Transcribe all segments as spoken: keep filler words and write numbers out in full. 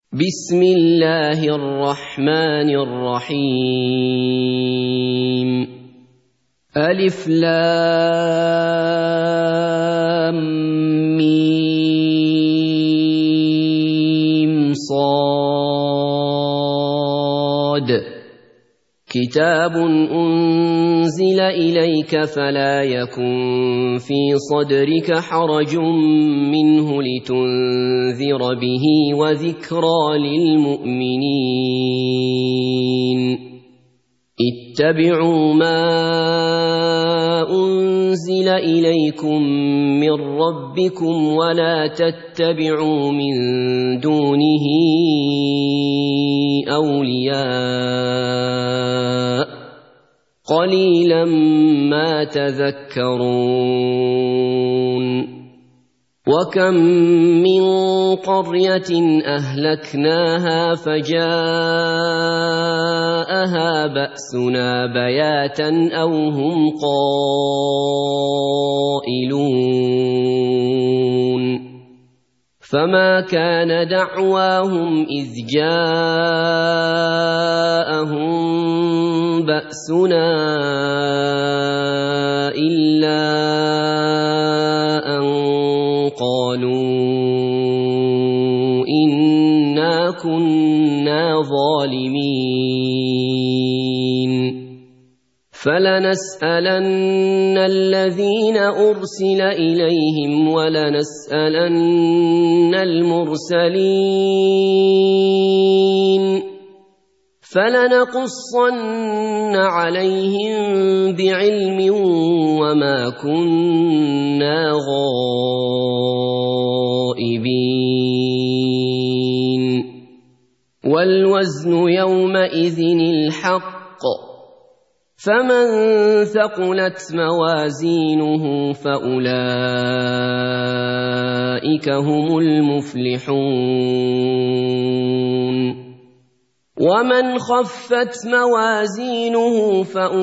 بسم الله الرحمن الرحيم ألف لام ميم صاد كتاب أنزل إليك فلا يكن في صدرك حرج منه لتنذر به وذكرى للمؤمنين اتبعوا ما أنزل إليكم من ربكم ولا تتبعوا من دونه أولياء قليلا ما تذكرون وكم من قرية أهلكناها فجاءها بأسنا بياتا أو هم قائلون فما كان دعواهم إذ جاءهم بأسنا إلا أن قالوا إنا كنا ظالمين فلنسألن الذين أرسل إليهم ولنسألن المرسلين فلنقصن عليهم بعلم وما كنا غائبين والوزن يومئذ الحق فمن ثقلت موازينه فأولئك هم المفلحون ومن خفت موازينه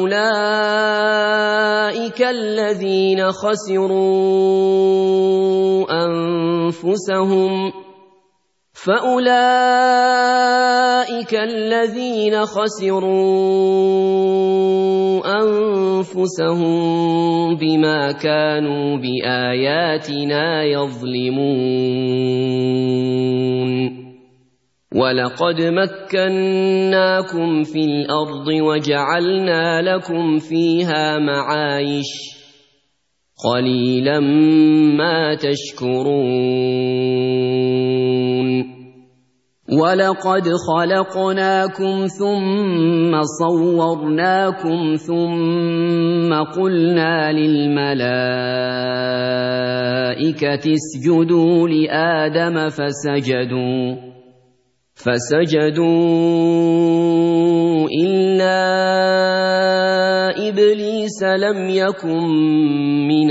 فأولئك الذين خسروا أنفسهم فأولئك الذين خسروا أنفسهم بما كانوا بآياتنا يظلمون ولقد مكناكم في الأرض وجعلنا لكم فيها معايش قليلا ما تشكرون ولقد خلقناكم ثم صورناكم ثم قلنا للملائكة اسجدوا لآدم فسجدوا فسجدوا إلا إبليس لم يكن من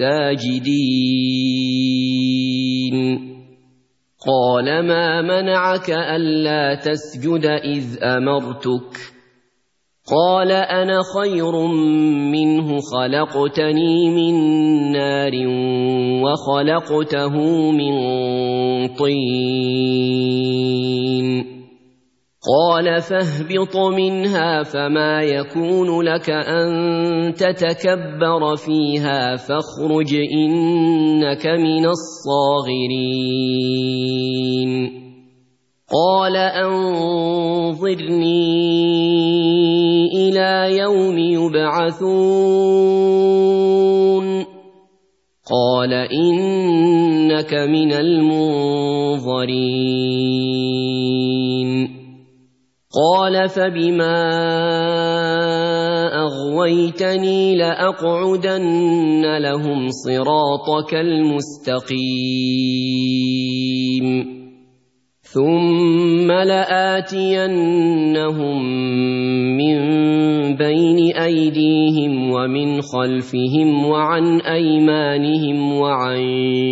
الساجدين قال ما منعك ألا تسجد إذ أمرتك قال أنا خير منه خلقتني من نار وخلقته من طين قال فاهبط منها فما يكون لك أن تتكبر فيها فاخرج إنك من الصاغرين قال أنظرني إلى يوم يبعثون قال إنك من المنظرين قال فبما أغويتني لأقعدن لهم صراطك المستقيم ثم لآتينهم من بين أيديهم ومن خلفهم وعن أيمانهم وعن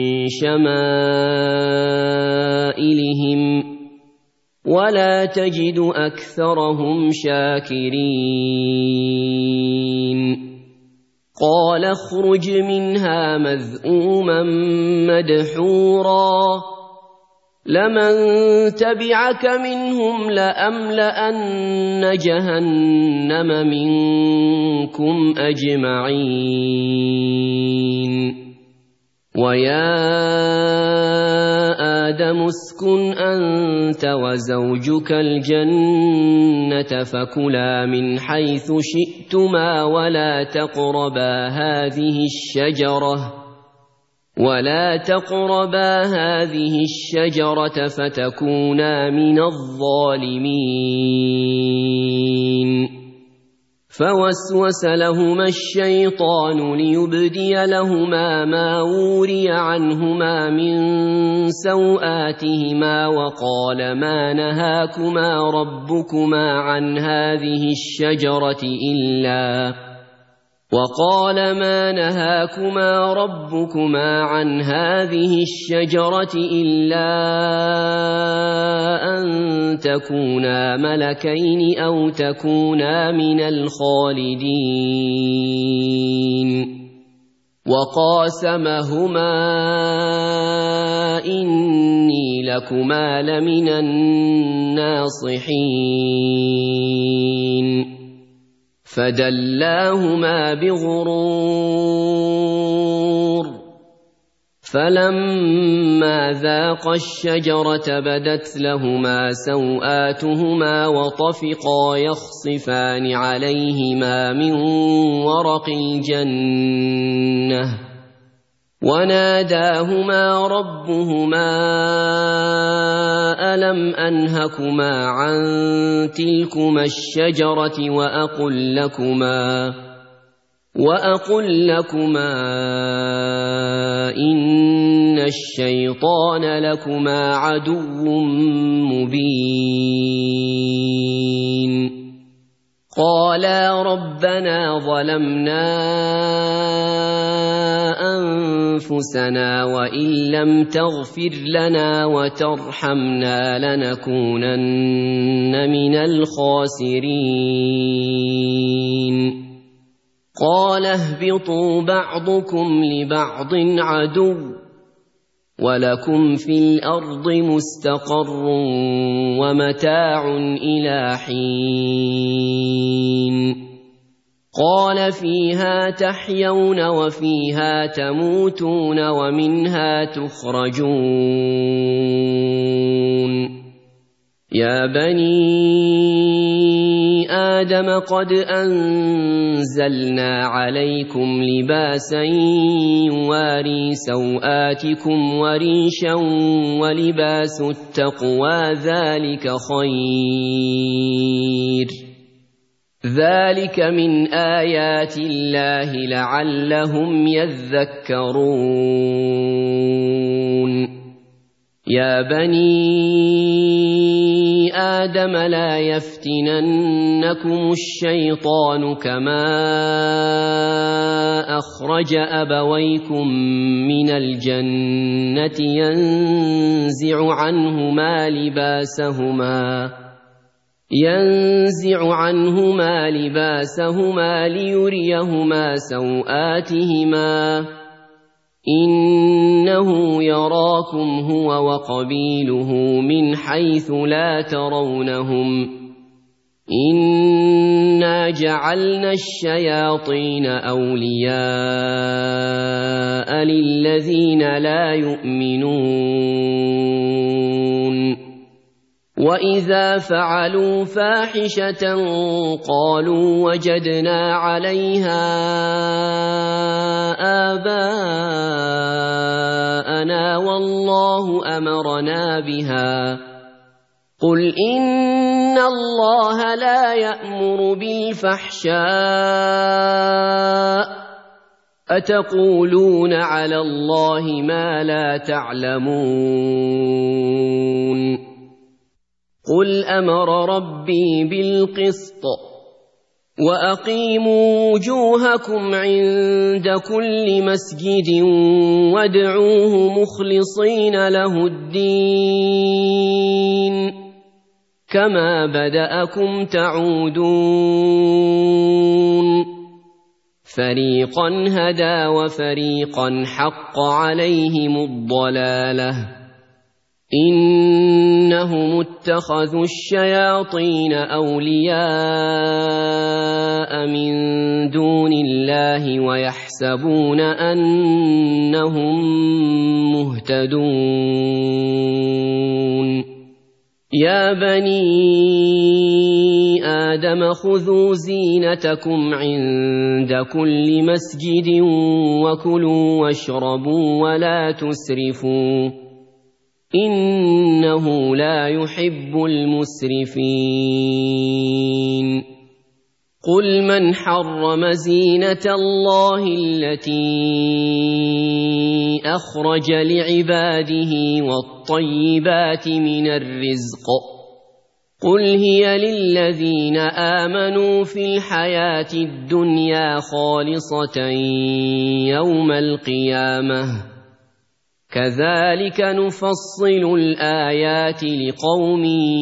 شمائلهم ولا تجد أكثرهم شاكرين قال اخرج منها مذءوما مدحورا لمن تبعك منهم لأملأن جهنم منكم أجمعين ويا آدم اسكن أنت وزوجك الجنة فكلا من حيث شئتما ولا تقربا هذه الشجرة ولا تقربا هذه الشجرة فتكونا من الظالمين فوسوس لهما الشيطان ليبدي لهما ما وري عنهما من سوآتهما وقال ما نهاكما ربكما عن هذه الشجرة إلا وقال ما نهاكما ربكما عن هذه الشجرة إلا أن تكونا ملكين أو تكونا من الخالدين وقاسمهما إني لكما لمن الناصحين فدلاهما بغرور فلما ذاقا الشجرة بدت لهما سوآتهما وطفقا يخصفان عليهما من ورق الجنة وناداهما ربهما ألم أنهكما عن تلكما الشجرة وأقل لكما وأقل لكما إن الشيطان لكما عدو مبين قالا ربنا ظلمنا أنفسنا وإن لم تغفر لنا وترحمنا لنكونن من الخاسرين قال اهبطوا بعضكم لبعض عدو ولكم في الأرض مستقر ومتاع إلى حين قال فيها تحيون وفيها تموتون ومنها تخرجون يا بني آدم قد أنزلنا عليكم لباسا يواري سوآتكم وريشا ولباس التقوى ذلك خير ذلك من آيات الله لعلهم يذكرون يا بني آدم لا يفتننكم الشيطان كما أخرج أبويكم من الجنة ينزع عنهما لباسهما ينزع عنهما لباسهما ليريهما سوآتهما إنه يراكم هو وقبيله من حيث لا ترونهم إنا جعلنا الشياطين أولياء للذين لا يؤمنون وإذا فعلوا فاحشة قالوا وجدنا عليها آباءنا والله أمرنا بها قل إن الله لا يأمر بالفحشاء أتقولون على الله ما لا تعلمون قل أمر ربي بالقسط وأقيموا وجوهكم عند كل مسجد وادعوه مخلصين له الدين كما بدأكم تعودون فريقا هدى وفريقا حق عليهم الضلالة إن إنهم اتخذوا الشياطين أولياء من دون الله ويحسبون أنهم مهتدون يا بني آدم خذوا زينتكم عند كل مسجد وكلوا واشربوا ولا تسرفوا إنه لا يحب المسرفين قل من حرم زينة الله التي أخرج لعباده والطيبات من الرزق قل هي للذين آمنوا في الحياة الدنيا خالصة يوم القيامة كذلك نفصل الآيات لقوم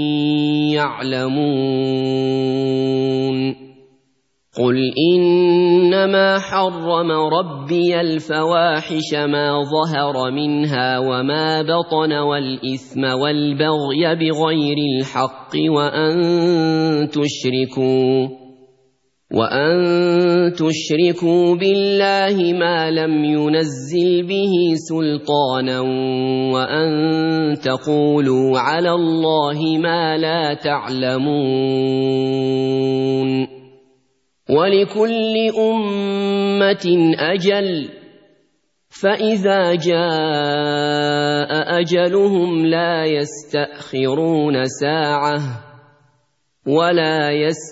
يعلمون قل إنما حرم ربي الفواحش ما ظهر منها وما بطن والإثم والبغي بغير الحق وأن تشركوا وأن تشركوا بالله ما لم ينزل به سلطانا وأن تقولوا على الله ما لا تعلمون ولكل أمة أجل فإذا جاء أجلهم لا يستأخرون ساعة ولا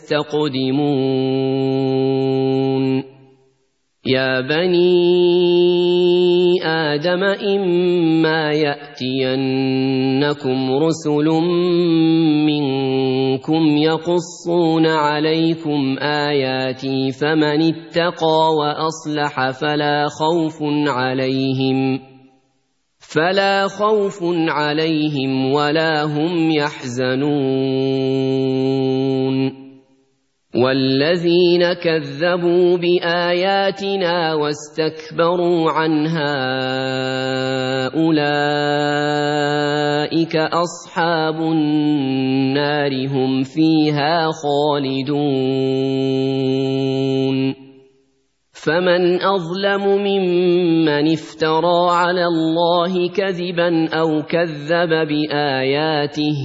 يستقدمون يا بني آدم إما يأتينكم رسل منكم يقصون عليكم آياتي فمن اتقى وأصلح فلا خوف عليهم فلا خوف عليهم ولا هم يحزنون والذين كذبوا بآياتنا واستكبروا عنها أولئك أصحاب النار هم فيها خالدون فمن أظلم ممن افترى على الله كذبا أو كذب بآياته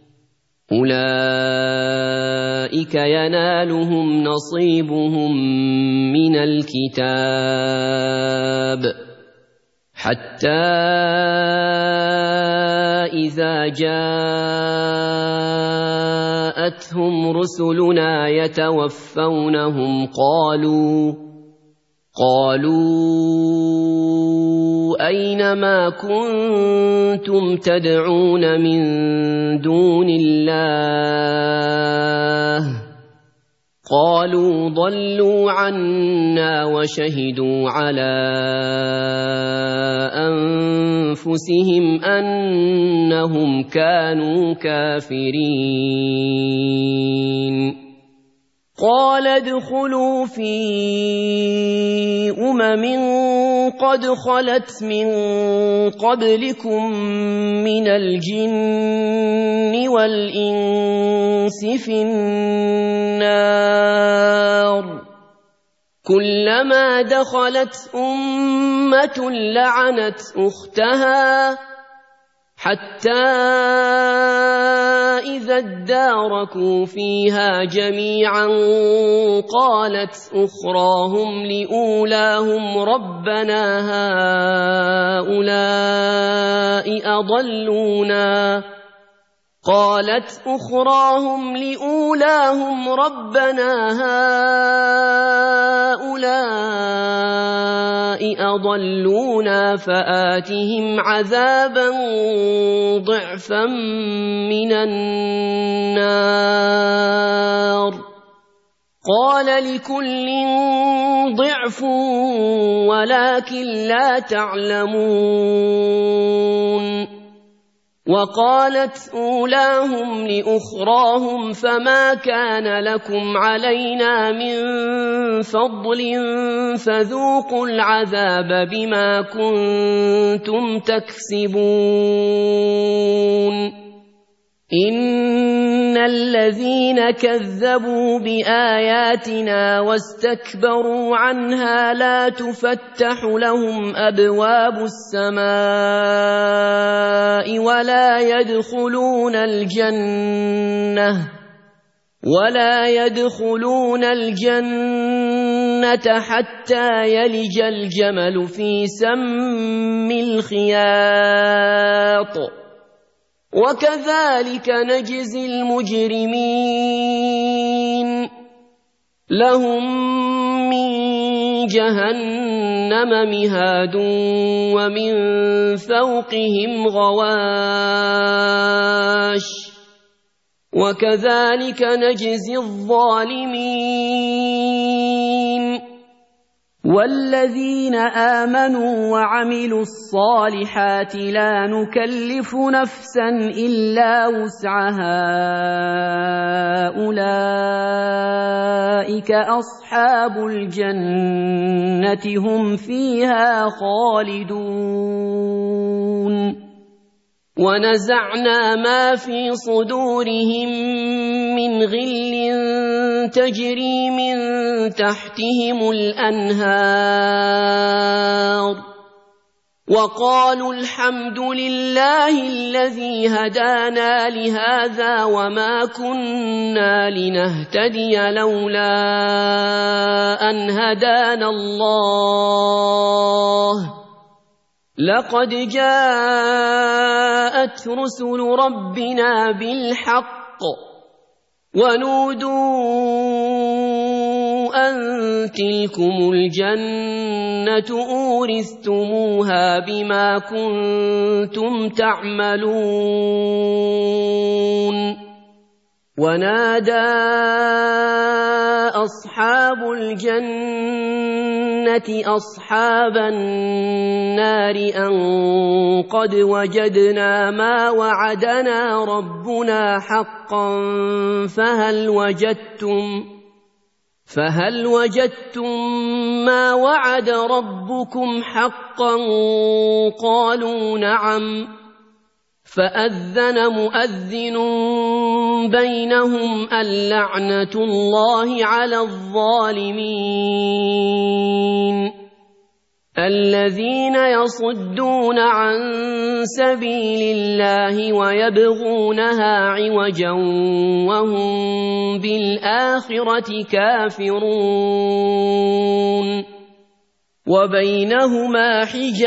أولئك ينالهم نصيبهم من الكتاب حتى إذا جاءتهم رسلنا يتوفونهم قالوا قالوا أين ما كنتم تدعون من دون الله قالوا ضلوا عنا وشهدوا على أنفسهم أنهم كانوا كافرين قال ادخلوا في أمم قد خلت من قبلكم من الجن والإنس في النار كلما دخلت أمة لعنت أختها حتى إذا اداركوا فيها جميعا قالت أخراهم لأولاهم ربنا هؤلاء أضلونا قالت أخراهم لأولاهم ربنا هؤلاء أضلونا فآتهم عذابا ضعفا من النار قال لكل ضعف ولكن لا تعلمون وقالت أولاهم لأخراهم فما كان لكم علينا من فضل فذوقوا العذاب بما كنتم تكسبون إن الذين كذبوا بآياتنا واستكبروا عنها لا تفتح لهم أبواب السماء ولا يدخلون الجنة ولا يدخلون الجنة حتى يلج الجمل في سم الخياط وكذلك نجزي المجرمين لهم من جهنم مهاد ومن فوقهم غواش وكذلك نجزي الظالمين والذين آمنوا وعملوا الصالحات لا نكلف نفسا إلا وسعها أولئك أصحاب الجنة هم فيها خالدون ونزعنا ما في صدورهم من غل تجري من تحتهم الأنهار وقالوا الحمد لله الذي هدانا لهذا وما كنا لنهتدي لولا أن هدانا الله لقد جاءت رسل ربنا بالحق ونودوا أن تلكم الجنة أورثتموها بما كنتم تعملون ونادى أصحاب الجنة أصحاب النار أن قد وجدنا ما وعدنا ربنا حقا فهل وجدتم فهل وجدتم ما وعد ربكم حقا قالوا نعم فأذن مؤذن بينهم اللعنة الله على الظالمين الذين يصدون عن سبيل الله ويبغونها عوجا وهم بالآخرة كافرون وبينهما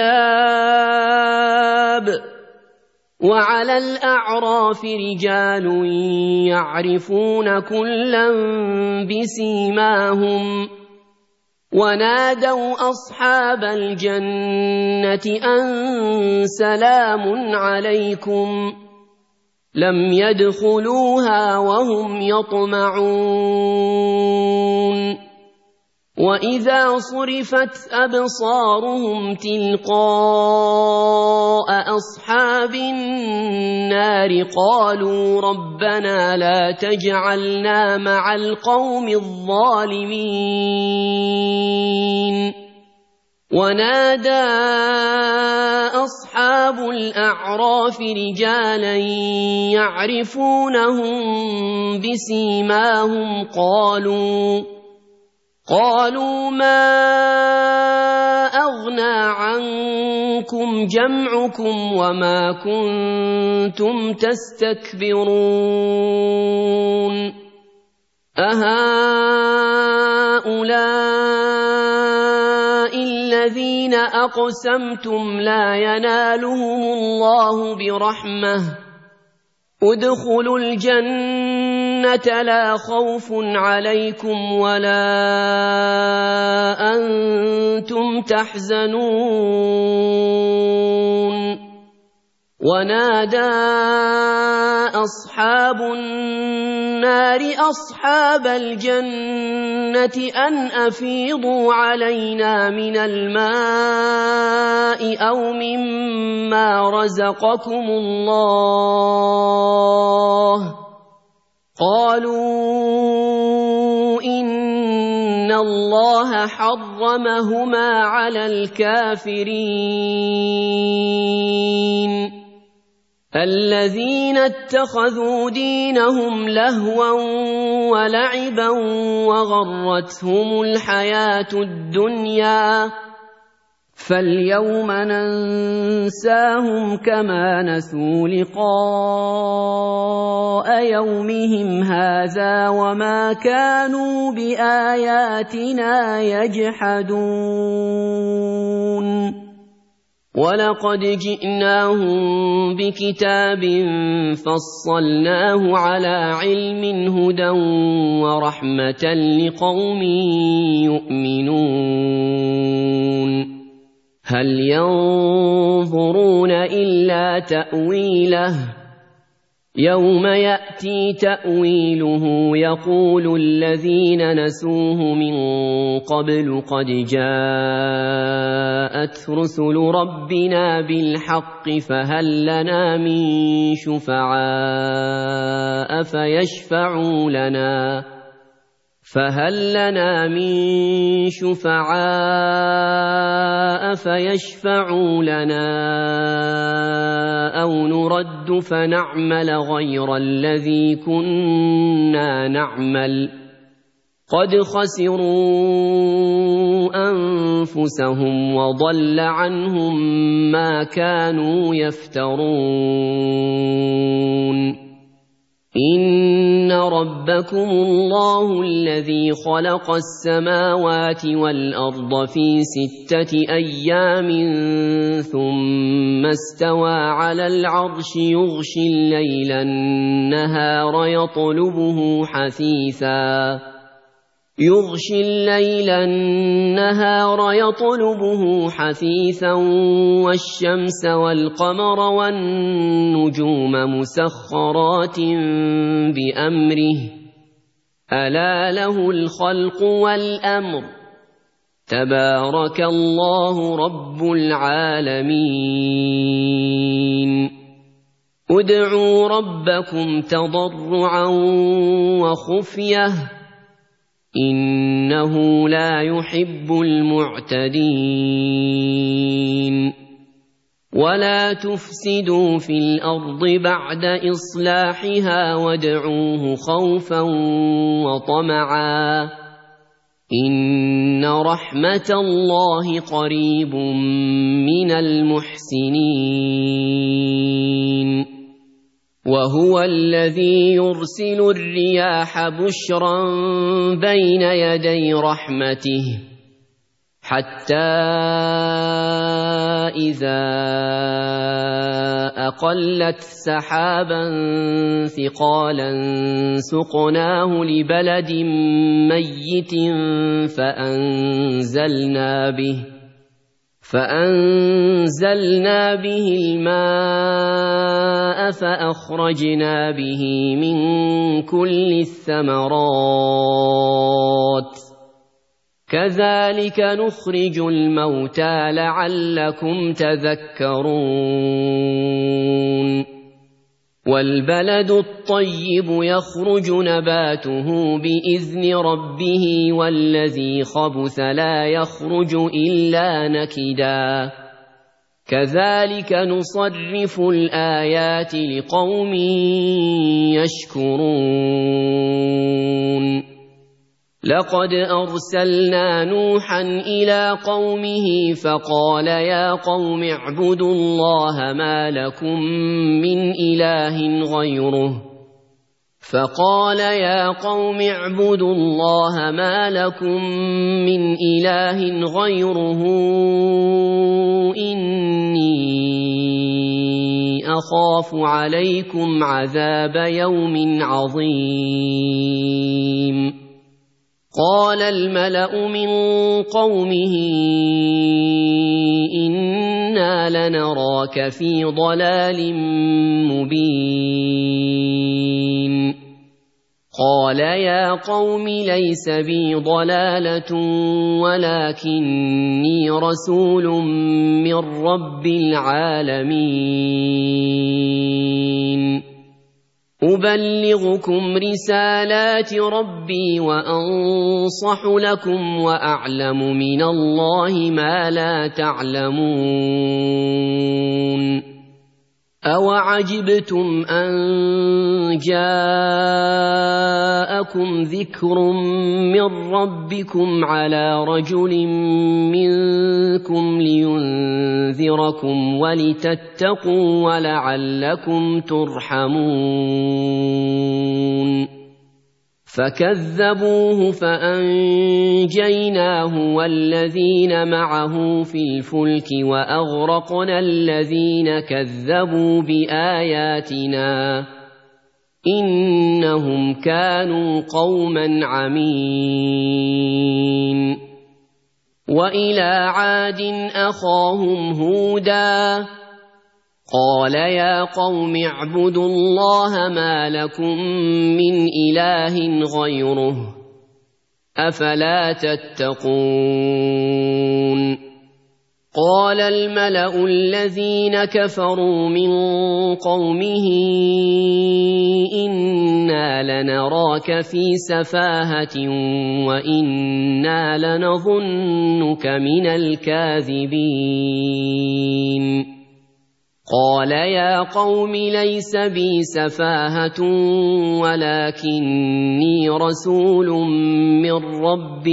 حجاب وعلى الأعراف رجال يعرفون كلا بسيماهم ونادوا أصحاب الجنة أن سلام عليكم لم يدخلوها وهم يطمعون وإذا صرفت أبصارهم تلقاء أصحاب النار قالوا ربنا لا تجعلنا مع القوم الظالمين ونادى أصحاب الأعراف رجالا يعرفونهم بسيماهم قالوا قالوا ما أغنى عنكم جمعكم وما كنتم تستكبرون أهؤلاء الذين أقسمتم لا ينالهم الله برحمة ادخلوا الجنة لا خوف عليكم ولا أنتم تحزنون ونادى أصحاب النار أصحاب الجنة أن أفيضوا علينا من الماء أو مما رزقكم الله قالوا إن الله حرمهما على الكافرين الذين اتخذوا دينهم لهوا ولعبا وغرتهم الحياة الدنيا فاليوم ننساهم كما نسوا لقاء يومهم هذا وما كانوا بآياتنا يجحدون ولقد جئناهم بكتاب فصلناه على علم هدى ورحمة لقوم يؤمنون هل ينظرون إلا تأويله يوم يأتي تأويله يقول الذين نسوه من قبل قد جاءت رسل ربنا بالحق فهل لنا من شفعاء فيشفعوا لنا فهل لنا من شفعاء فيشفعوا لنا أو نرد فنعمل غير الذي كنا نعمل قد خسروا أنفسهم وضل عنهم ما كانوا يفترون إن ربكم الله الذي خلق السماوات والأرض في ستة أيام ثم استوى على العرش يغشي الليل النهار يطلبه حثيثا يغشي الليل النهار يطلبه حثيثا والشمس والقمر والنجوم مسخرات بأمره ألا له الخلق والأمر تبارك الله رب العالمين ادعوا ربكم تضرعا وخفية إنه لا يحب المعتدين ولا تفسدوا في الأرض بعد إصلاحها وادعوه خوفا وطمعا إن رحمة الله قريب من المحسنين وهو الذي يرسل الرياح بشرا بين يدي رحمته حتى إذا أقلت سحابا ثقالا سقناه لبلد ميت فأنزلنا به فأنزلنا به الماء فأخرجنا به من كل الثمرات كذلك نخرج الموتى لعلكم تذكرون والبلد الطيب يخرج نباته بإذن ربه والذي خبث لا يخرج إلا نكدا كذلك نصرف الآيات لقوم يشكرون لقد أرسلنا نوحا إلى قومه فقال يا قوم اعبدوا الله ما لكم من إله غيره فقال يا قوم اعبدوا الله ما لكم من إله غيره إني أخاف عليكم عذاب يوم عظيم قال الملأ من قومه إنا لنراك في ضلال مبين قال يا قوم ليس بي ضلالة ولكني رسول من رب العالمين أبلغكم رسالات ربي وأنصح لكم وأعلم من الله ما لا تعلمون أَوَعَجِبْتُمْ أَنْ جَاءَكُمْ ذِكْرٌ مِّن رَّبِّكُمْ عَلَىٰ رَجُلٍ مِّنكُمْ لِيُنذِرَكُمْ وَلِتَتَّقُوا وَلَعَلَّكُمْ تُرْحَمُونَ فَكَذَّبُوهُ فَأَنجَيْنَاهُ وَالَّذِينَ مَعَهُ فِي الْفُلْكِ وَأَغْرَقْنَا الَّذِينَ كَذَّبُوا بِآيَاتِنَا إِنَّهُمْ كَانُوا قَوْمًا عَمِينَ وَإِلَىٰ عَادٍ أَخَاهُمْ هُودًا قَالَ يَا قَوْمِ اعْبُدُوا اللَّهَ مَا لَكُم مِّنْ إِلَٰهٍ غَيْرُهُ أَفَلَا تَتَّقُونَ قَالَ الْمَلَأُ الَّذِينَ كَفَرُوا مِن قَوْمِهِ إِنَّا لَنَرَاكَ فِي سَفَاهَةٍ وَإِنَّا لَنَظُنُّكَ مِنَ الْكَاذِبِينَ قَالَ يَا قَوْمِ لَيْسَ بِي سَفَاهَةٌ وَلَكِنِّي رَسُولٌ مِّن رَّبِّ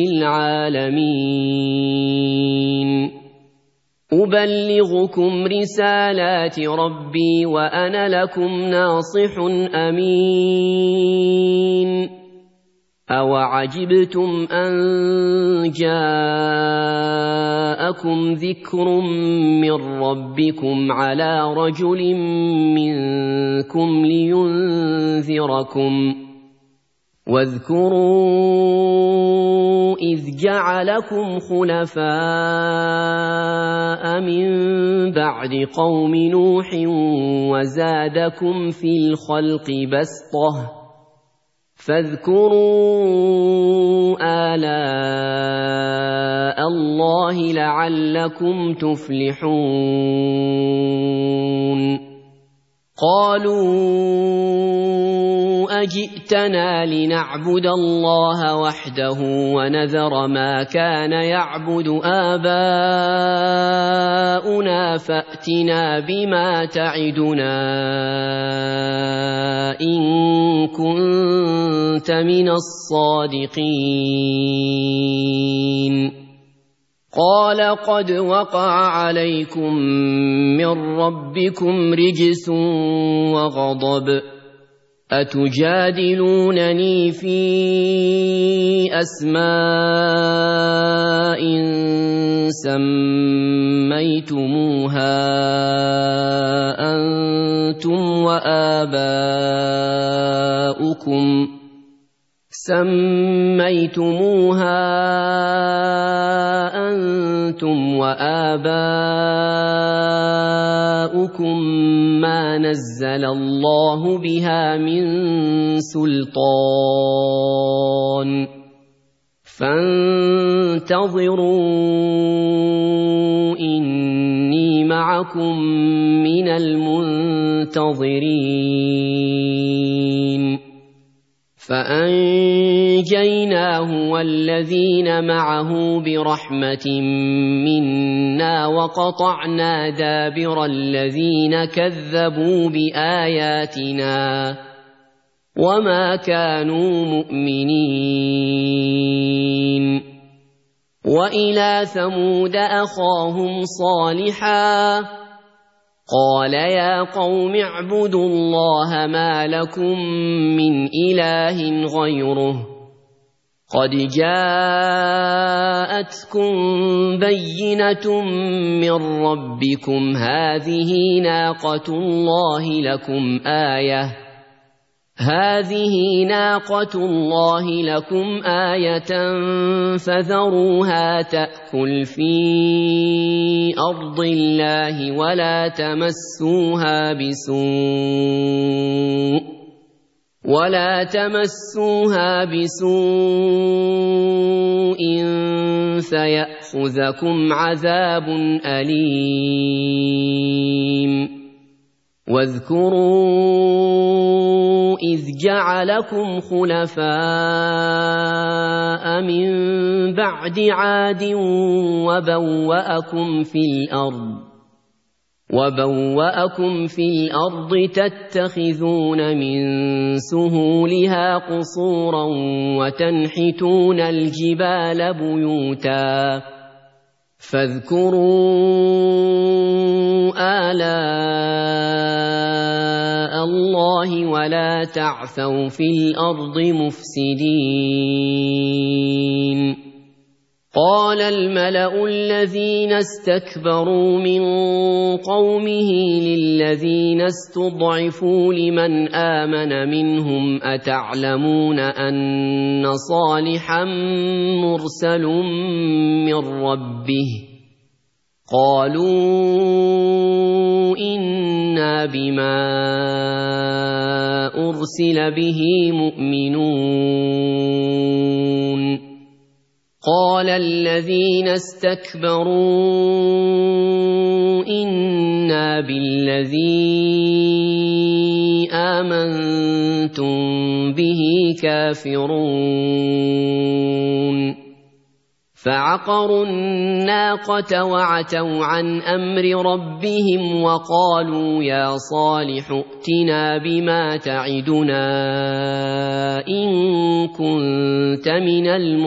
الْعَالَمِينَ أُبَلِّغُكُمْ رِسَالَاتِ رَبِّي وَأَنَا لَكُمْ نَاصِحٌ أَمِينٌ أَوَعَجِبْتُمْ أَنْ جَاءَكُمْ ذِكْرٌ مِّن رَّبِّكُمْ عَلَىٰ رَجُلٍ مِّنكُمْ لِيُنذِرَكُمْ وَاذْكُرُوا إِذْ جَعَلَكُمْ خُلَفَاءَ مِن بَعْدِ قَوْمِ نُوحٍ وَزَادَكُمْ فِي الْخَلْقِ بَسْطَةً فاذكروا آلاء الله لعلكم تفلحون قالوا أجئتنا لنعبد الله وحده ونذر ما كان يعبد آباؤنا فأتنا بما تعدنا إن كنت من الصادقين قال قد وقع عليكم من ربكم رجس وغضب أتجادلونني في أسماء سميتموها أنتم وآباؤكم سميتموها أنتم وآباؤكم ما نزل الله بها من سلطان فانتظروا إني معكم من المنتظرين فأنجيناه والذين معه برحمة منا وقطعنا دابر الذين كذبوا بآياتنا وما كانوا مؤمنين وإلى ثمود أخاهم صالحا قال يا قوم اعبدوا الله ما لكم من إله غيره قد جاءتكم بينة من ربكم هذه ناقة الله لكم آية هذه ناقة الله لكم آية فذروها تأكل في أرض الله ولا تمسوها بسوء ولا تمسوها بسوء فيأخذكم عذاب أليم واذكروا إذ جعلكم خلفاء من بعد عاد وبوأكم في الأرض وَبَوَّأَكُمْ فِي الْأَرْضِ تَتَّخِذُونَ مِن سُهُولِهَا قُصُورًا وَتَنْحِتُونَ الْجِبَالَ بُيُوتًا فَاذْكُرُوا آلَاءَ اللَّهِ وَلَا تَعْثَوْا فِي الْأَرْضِ مُفْسِدِينَ قال الملأ الذين استكبروا من قومه للذين استضعفوا لمن آمن منهم أتعلمون أن صالحا مرسل من ربه قالوا إنا بما أرسل به مؤمنون قال الذين استكبروا إنا بالذي آمنتم به كافرون فعقروا الناقة وعتوا عن أمر ربهم وقالوا يا صالح ائتنا بما تعدنا إن كنت من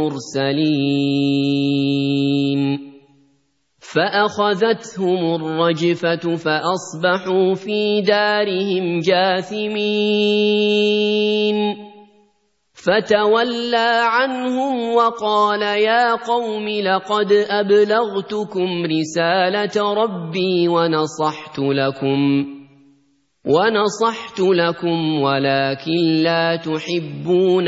المرسلين فأخذتهم الرجفة فأصبحوا في دارهم جاثمين فتولى عنهم وقال يا قوم لقد أبلغتكم رسالة ربي ونصحت لكم ونصحت لكم ولكن لا تحبون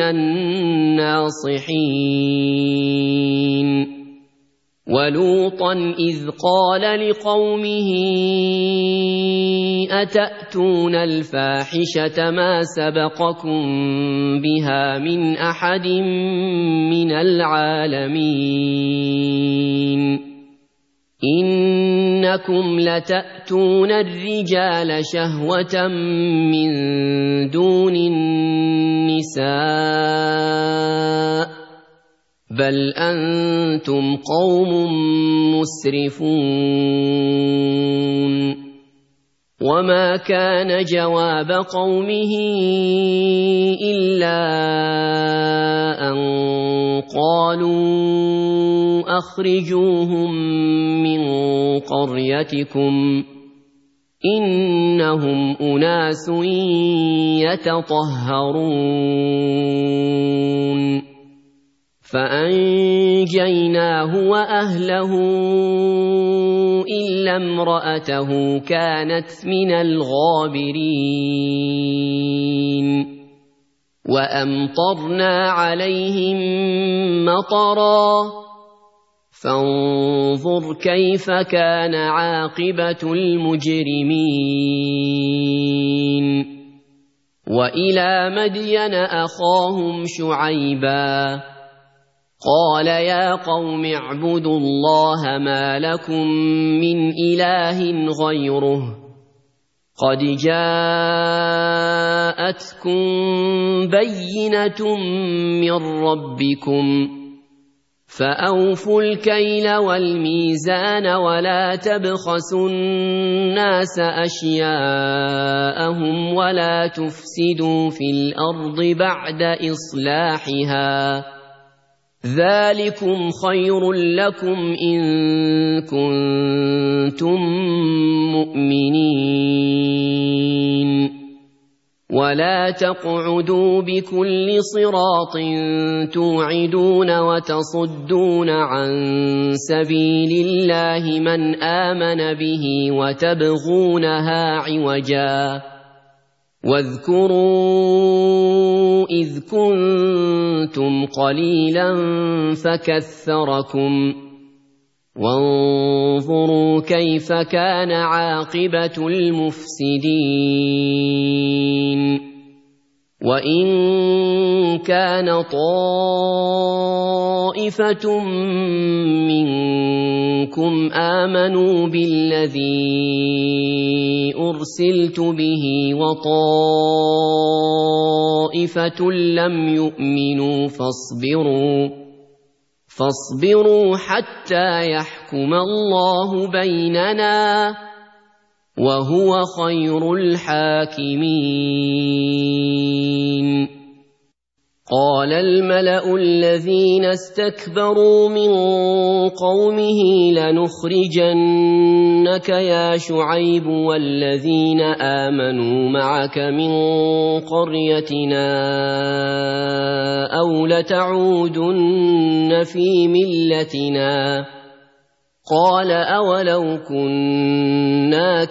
الناصحين ولوطا إذ قال لقومه أتأتون الفاحشة ما سبقكم بها من أحد من العالمين إنكم لتأتون الرجال شهوة من دون النساء بل أنتم قوم مسرفون وما كان جواب قومه إلا أن قالوا أخرجوهم من قريتكم إنهم أناس يتطهرون فأنجيناه وأهله إلا امرأته كانت من الغابرين وأمطرنا عليهم مطرا فانظر كيف كان عاقبة المجرمين وإلى مدين أخاهم شعيبا قال يا قوم اعبدوا الله ما لكم من إله غيره قد جاءتكم بينة من ربكم فأوفوا الكيل والميزان ولا تبخسوا الناس أشياءهم ولا تفسدوا في الأرض بعد إصلاحها ذلكم خير لكم إن كنتم مؤمنين ولا تقعدوا بكل صراط توعدون وتصدون عن سبيل الله من آمن به وتبغونها عوجا واذكروا إذ كنتم قليلا فكثركم وانظروا كيف كان عاقبة المفسدين وإن كان طائفة منكم آمنوا بالذي أرسلت به وطائفة لم يؤمنوا فاصبروا فاصبروا حتى يحكم الله بيننا وهو خير الحاكمين. قال الملأ الذين استكبروا من قومه لنخرجنك يا شعيب والذين آمنوا معك من قريتنا أو لتعودن في ملتنا. قال أولو كنا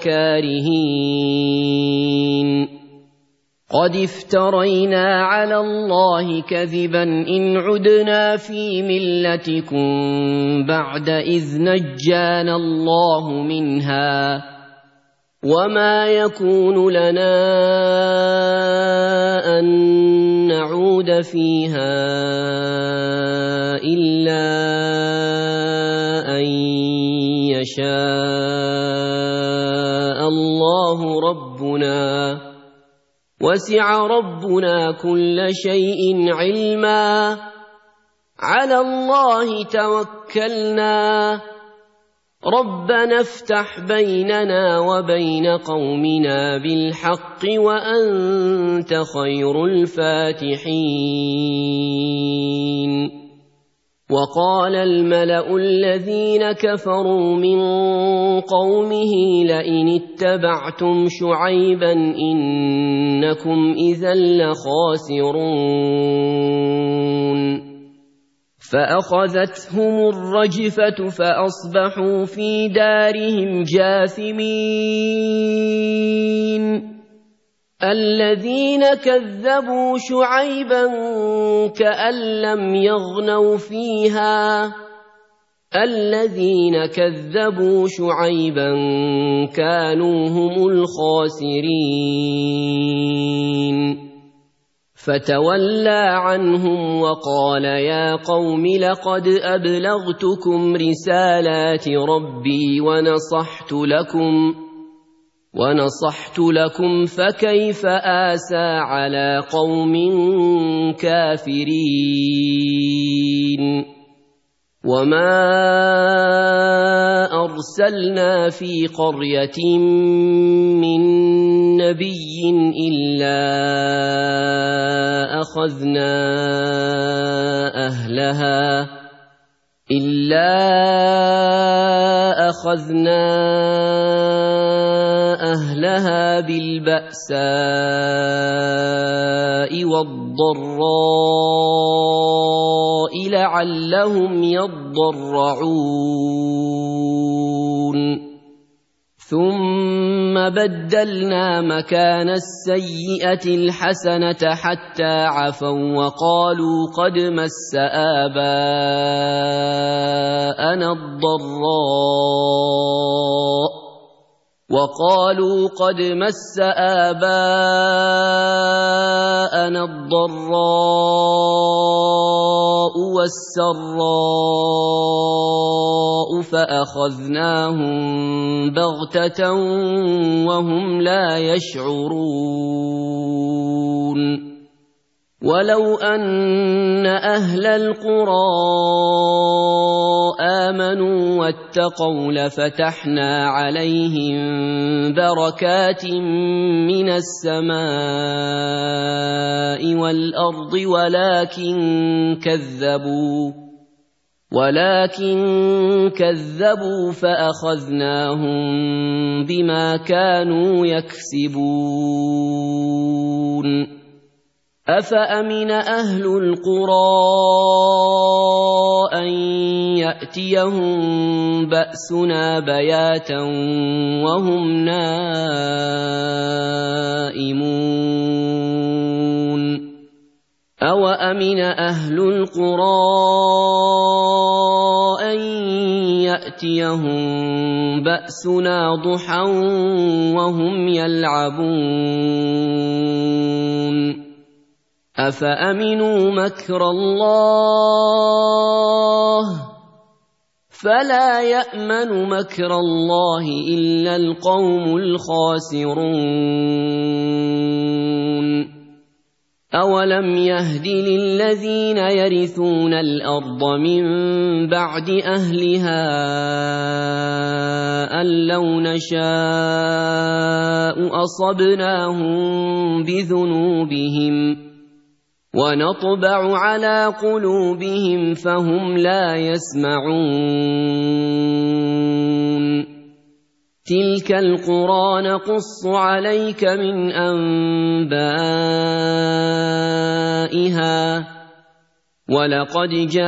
كارهين قد افترينا على الله كذبا إن عدنا في ملتكم بعد إذ نجانا الله منها وما يكون لنا أن نعود فيها إلا أن يشاء الله ربنا وسع ربنا كل شيء علما على الله توكلنا ربنا افتح بيننا وبين قومنا بالحق وأنت خير الفاتحين. وقال الملأ الذين كفروا من قومه لئن اتبعتم شعيبا إنكم إذا لخاسرون. فأخذتهم الرجفة فأصبحوا في دارهم جاثمين. الذين كذبوا شعيبا كأن لم يغنوا فيها الذين كذبوا شعيبا كانوا هم الخاسرين. فتولى عنهم وقال يا قوم لقد أبلغتكم رسالات ربي ونصحت لكم ونصحت لكم فكيف آسى على قوم كافرين. وما أرسلنا في قرية من نبي إلا أخذنا أهلها إلا أخذنا أهلها بالبأساء والضراء لعلهم يضرعون. ثم بدلنا مكان السيئة الحسنة حتى عفوا وقالوا قد مس آباءنا الضراء وقالوا قد مس آباءنا الضراء والسراء فأخذناهم بغتة وهم لا يشعرون. ولو أن أهل القرى آمنوا واتقوا لفتحنا عليهم بركات من السماء والأرض ولكن كذبوا ولكن كذبوا فأخذناهم بما كانوا يكسبون. أفأمن أهل القرى أن يأتيهم بأسنا بياتا وهم نائمون. أوأمن أهل القرى أن يأتيهم بأسنا ضحى وهم يلعبون. أفأمنوا مكر الله فلا يأمن مكر الله إلا القوم الخاسرون. أَوَلَمْ يَهْدِ لِلَّذِينَ يَرِثُونَ الْأَرْضَ مِن بَعْدِ أَهْلِهَا أَن لَّوْ نَشَاءُ أَصَبْنَاهُم بِذُنُوبِهِمْ وَنَطْبَعُ عَلَىٰ قُلُوبِهِمْ فَهُمْ لَا يَسْمَعُونَ تِلْكَ الْقُرَىٰ نَقُصُّ عَلَيْكَ مِنْ أَنبَائِهَا ۚ وَلَقَدْ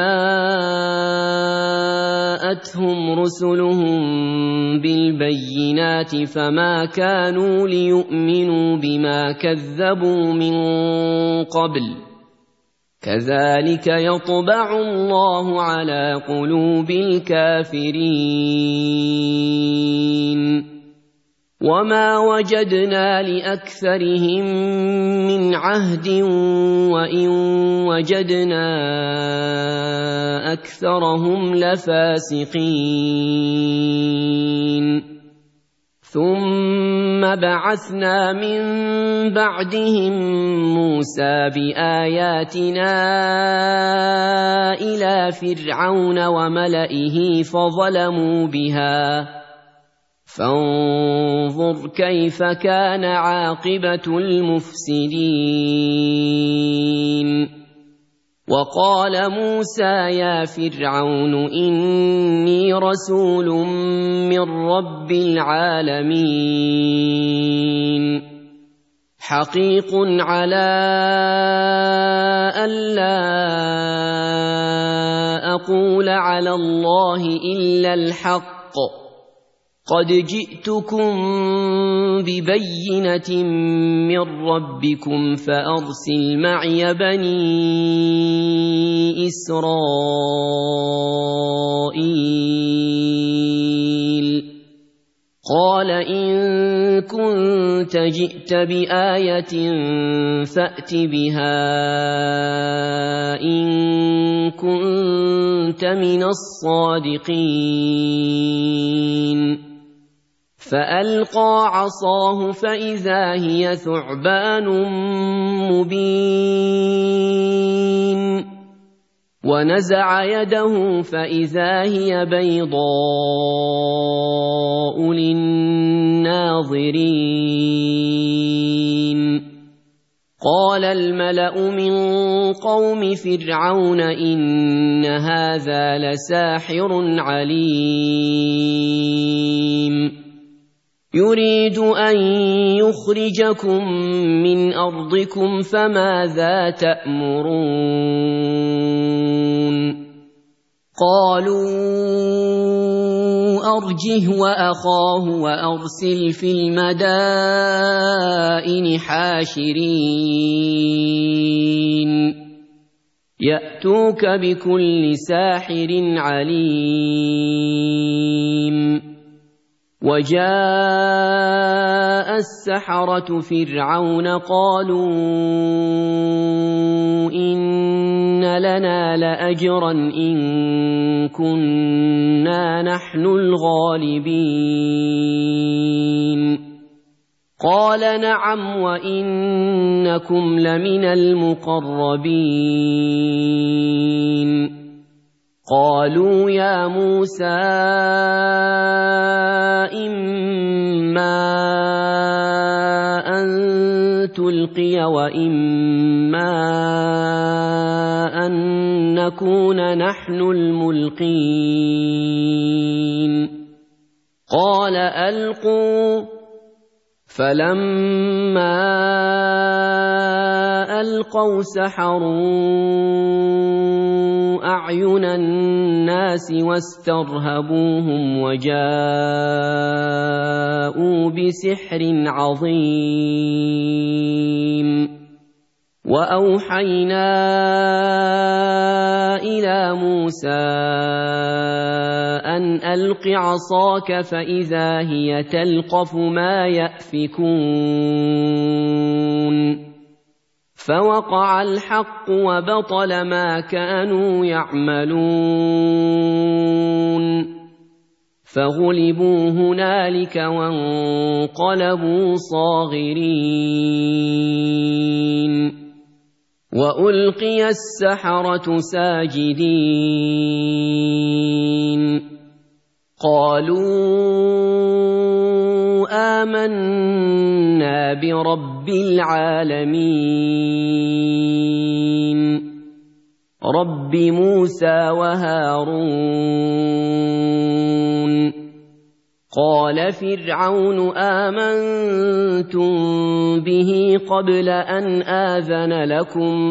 جَاءَتْهُمْ رُسُلُهُم بِالْبَيِّنَاتِ فَمَا كَانُوا لِيُؤْمِنُوا بِمَا كَذَّبُوا مِن قَبْلُ ۚ كَذَٰلِكَ يَطْبَعُ اللَّهُ عَلَىٰ قُلُوبِ الْكَافِرِينَ وَمَا وَجَدْنَا لِأَكْثَرِهِم مِّنْ عَهْدٍ وَإِن وَجَدْنَا أَكْثَرَهُمْ لَفَاسِقِينَ ثُمَّ بَعَثْنَا مِن بَعْدِهِم مُّوسَىٰ بِآيَاتِنَا إِلَىٰ فِرْعَوْنَ وَمَلَئِهِ فَظَلَمُوا بِهَا ۖ فانظُرْ كَيْفَ كَانَ عَاقِبَةُ الْمُفْسِدِينَ وَقَالَ مُوسَىٰ يَا فِرْعَوْنُ إِنِّي رَسُولٌ مِّن رَّبِّ الْعَالَمِينَ حَقِيقٌ عَلَىٰ أَلَّا أَقُولَ عَلَى اللَّهِ إِلَّا الْحَقَّ قَدْ جِئْتُكُم بِبَيِّنَةٍ مِّن رَّبِّكُمْ فَأَرْسِلْ مَعِيَ بَنِي إِسْرَائِيلَ قَالَ إِن كُنتَ جِئْتَ بِآيَةٍ فَأْتِ بِهَا إِن كُنتَ مِنَ الصَّادِقِينَ فَأَلْقَىٰ عَصَاهُ فَإِذَا هِيَ ثُعْبَانٌ مُّبِينٌ وَنَزَعَ يَدَهُ فَإِذَا هِيَ بَيْضَاءُ لِلنَّاظِرِينَ قَالَ الْمَلَأُ مِن قَوْمِ فِرْعَوْنَ إِنَّ هَٰذَا لَسَاحِرٌ عَلِيمٌ يُرِيدُ أَن يُخْرِجَكُم مِّنْ أَرْضِكُمْ فَمَاذَا تَأْمُرُونَ قَالُوا أَرْجِهْ وَأَخَاهُ وَأَرْسِلْ فِي الْمَدَائِنِ حَاشِرِينَ يَأْتُوكَ بِكُلِّ سَاحِرٍ عَلِيمٍ وَجَاءَ السَّحَرَةُ فِرْعَوْنَ قَالُوا إِنَّ لَنَا لَأَجْرًا إِن كُنَّا نَحْنُ الْغَالِبِينَ قَالَ نَعَمْ وَإِنَّكُمْ لَمِنَ الْمُقَرَّبِينَ قَالُوا يَا مُوسَىٰ إِمَّا أَن تُلْقِيَ وَإِمَّا أَن نَّكُونَ نَحْنُ الْمُلْقِينَ قَالَ أَلْقُوا فَلَمَّا أَلْقَوْا سَحَرُوا أَعْيُنَ النَّاسِ وَاسْتَرْهَبُوهُمْ وَجَاءُوا بِسِحْرٍ عَظِيمٍ وَأَوْحَيْنَا إِلَىٰ مُوسَىٰ أَنْ أَلْقِ عَصَاكَ فَإِذَا هِيَ تَلْقَفُ مَا يَأْفِكُونَ فَوَقَعَ الْحَقُّ وَبَطَلَ مَا كَانُوا يَعْمَلُونَ فَغُلِبُوا هُنَالِكَ وَانقَلَبُوا صَاغِرِينَ وألقي السحرة ساجدين قالوا آمنا برب العالمين رب موسى وهارون قال فرعون آمنتم به قبل أن آذن لكم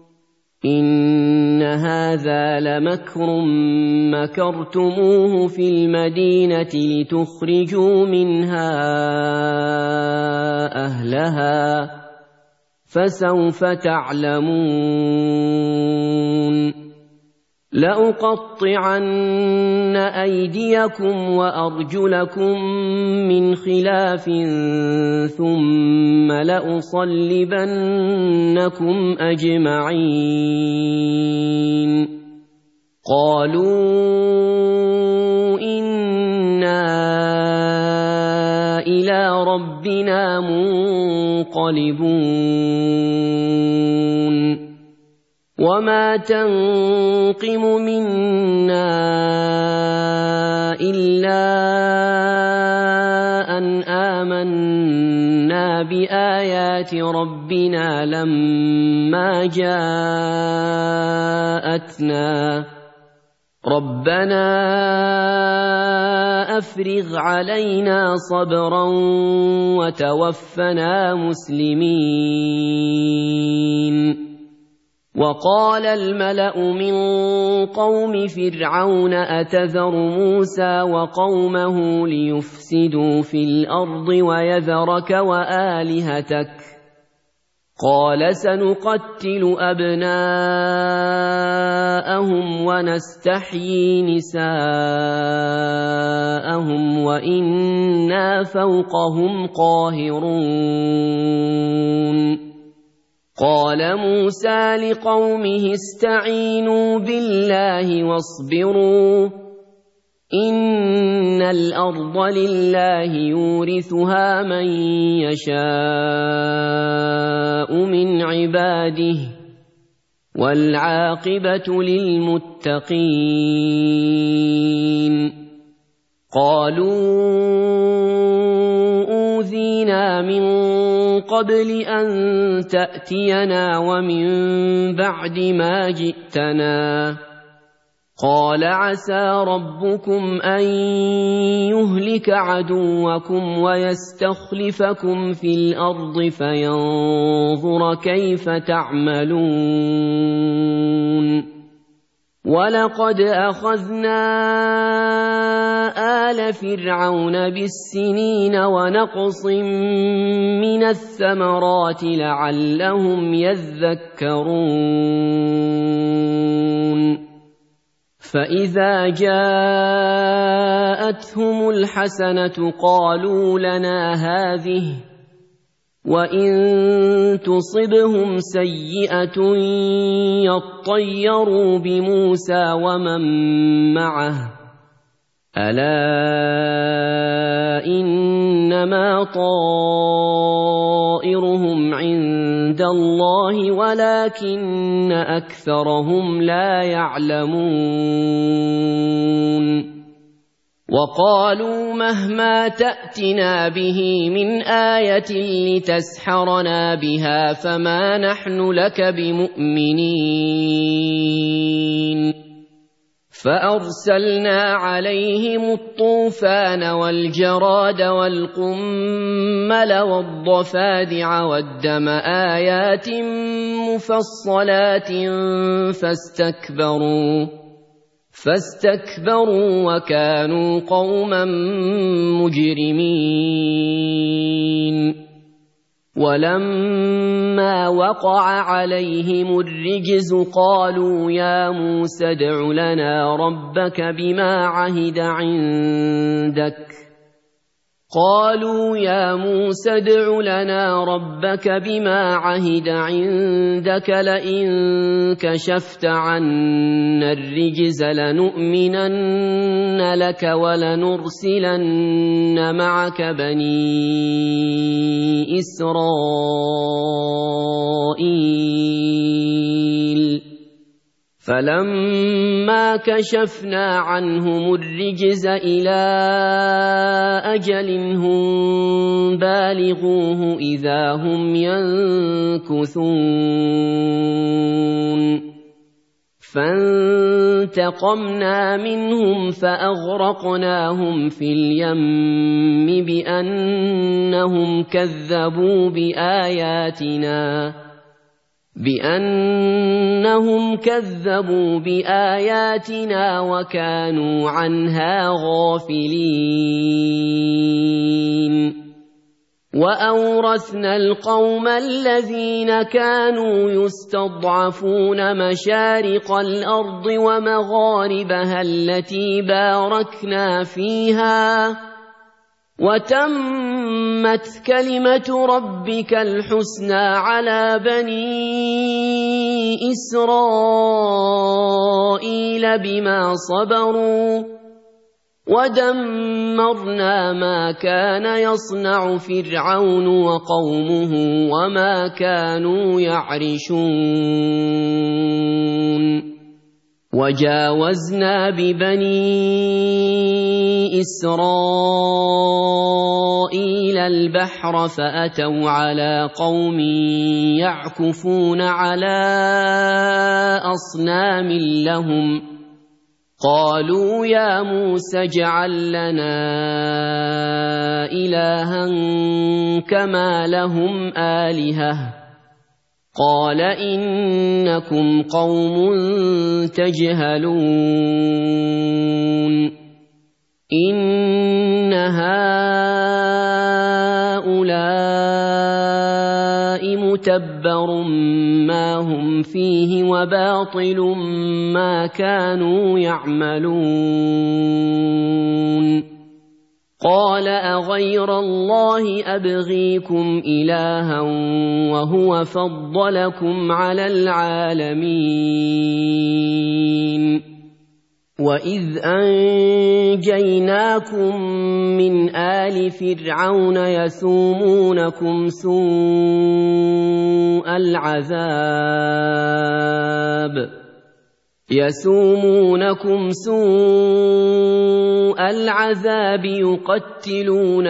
إن هذا لمكر مكرتموه في المدينة لتخرجوا منها أهلها فسوف تعلمون لأقطعن أيديكم وأرجلكم من خلاف ثم لأصلبنكم أجمعين قالوا إنا إلى ربنا منقلبون وما تنقم منا إلا أن آمنا بآيات ربنا لما جاءتنا ربنا أفرغ علينا صبرا وتوفنا مسلمين وقال الملأ من قوم فرعون أتذر موسى وقومه ليفسدوا في الأرض ويذرك وآلهتك قال سنقتل أبناءهم ونستحيي نساءهم وإنا فوقهم قاهرون قال موسى لقومه استعينوا بالله واصبروا إن الأرض لله يورثها من يشاء من عباده والعاقبة للمتقين قالوا أوذينا من قبل أن تأتينا ومن بعد ما جئتنا قال عسى ربكم أن يهلك عدوكم ويستخلفكم في الأرض فينظر كيف تعملون ولقد أخذنا آل فرعون بالسنين ونقص من الثمرات لعلهم يذكرون فإذا جاءتهم الحسنة قالوا لنا هذه وإن تصبهم سيئة يطيروا بموسى ومن معه ألا إنما طائرهم عند الله ولكن أكثرهم لا يعلمون وقالوا مهما تأتنا به من آية لتسحرنا بها فما نحن لك بمؤمنين فأرسلنا عليهم الطوفان والجراد والقمل والضفادع والدم آيات مفصلات فاستكبروا فاستكبروا وكانوا قوما مجرمين ولما وقع عليهم الرجز قالوا يا موسى ادع لنا ربك بما عهد عندك قالوا يا موسى ادع لنا ربك بما عهد عندك لئن كشفت عنا الرجز لنؤمنن لك ولنرسلن معك بني إسرائيل فلما كشفنا عنهم الرجز إلى أجل هم بالغوه إذا هم ينكثون فانتقمنا منهم فأغرقناهم في اليم بأنهم كذبوا بآياتنا بأنهم كذبوا بآياتنا وكانوا عنها غافلين وأورثنا القوم الذين كانوا يستضعفون مشارق الأرض ومغاربها التي باركنا فيها وتمت كلمة ربك الحسنى على بني إسرائيل بما صبروا ودمرنا ما كان يصنع فرعون وقومه وما كانوا يعرشون وجاوزنا ببني إسرائيل البحر فأتوا على قوم يعكفون على أصنام لهم قالوا يا موسى اجعل لنا إلها كما لهم آلهة قال إنكم قوم تجهلون إن هؤلاء متبر ما هم فيه وباطل ما كانوا يعملون قال أغير الله أبغيكم إلها وهو فضلكم على العالمين وإذ أنجيناكم من آل فرعون يسومونكم سوء العذاب يسومونكم سوء العذاب يقتلون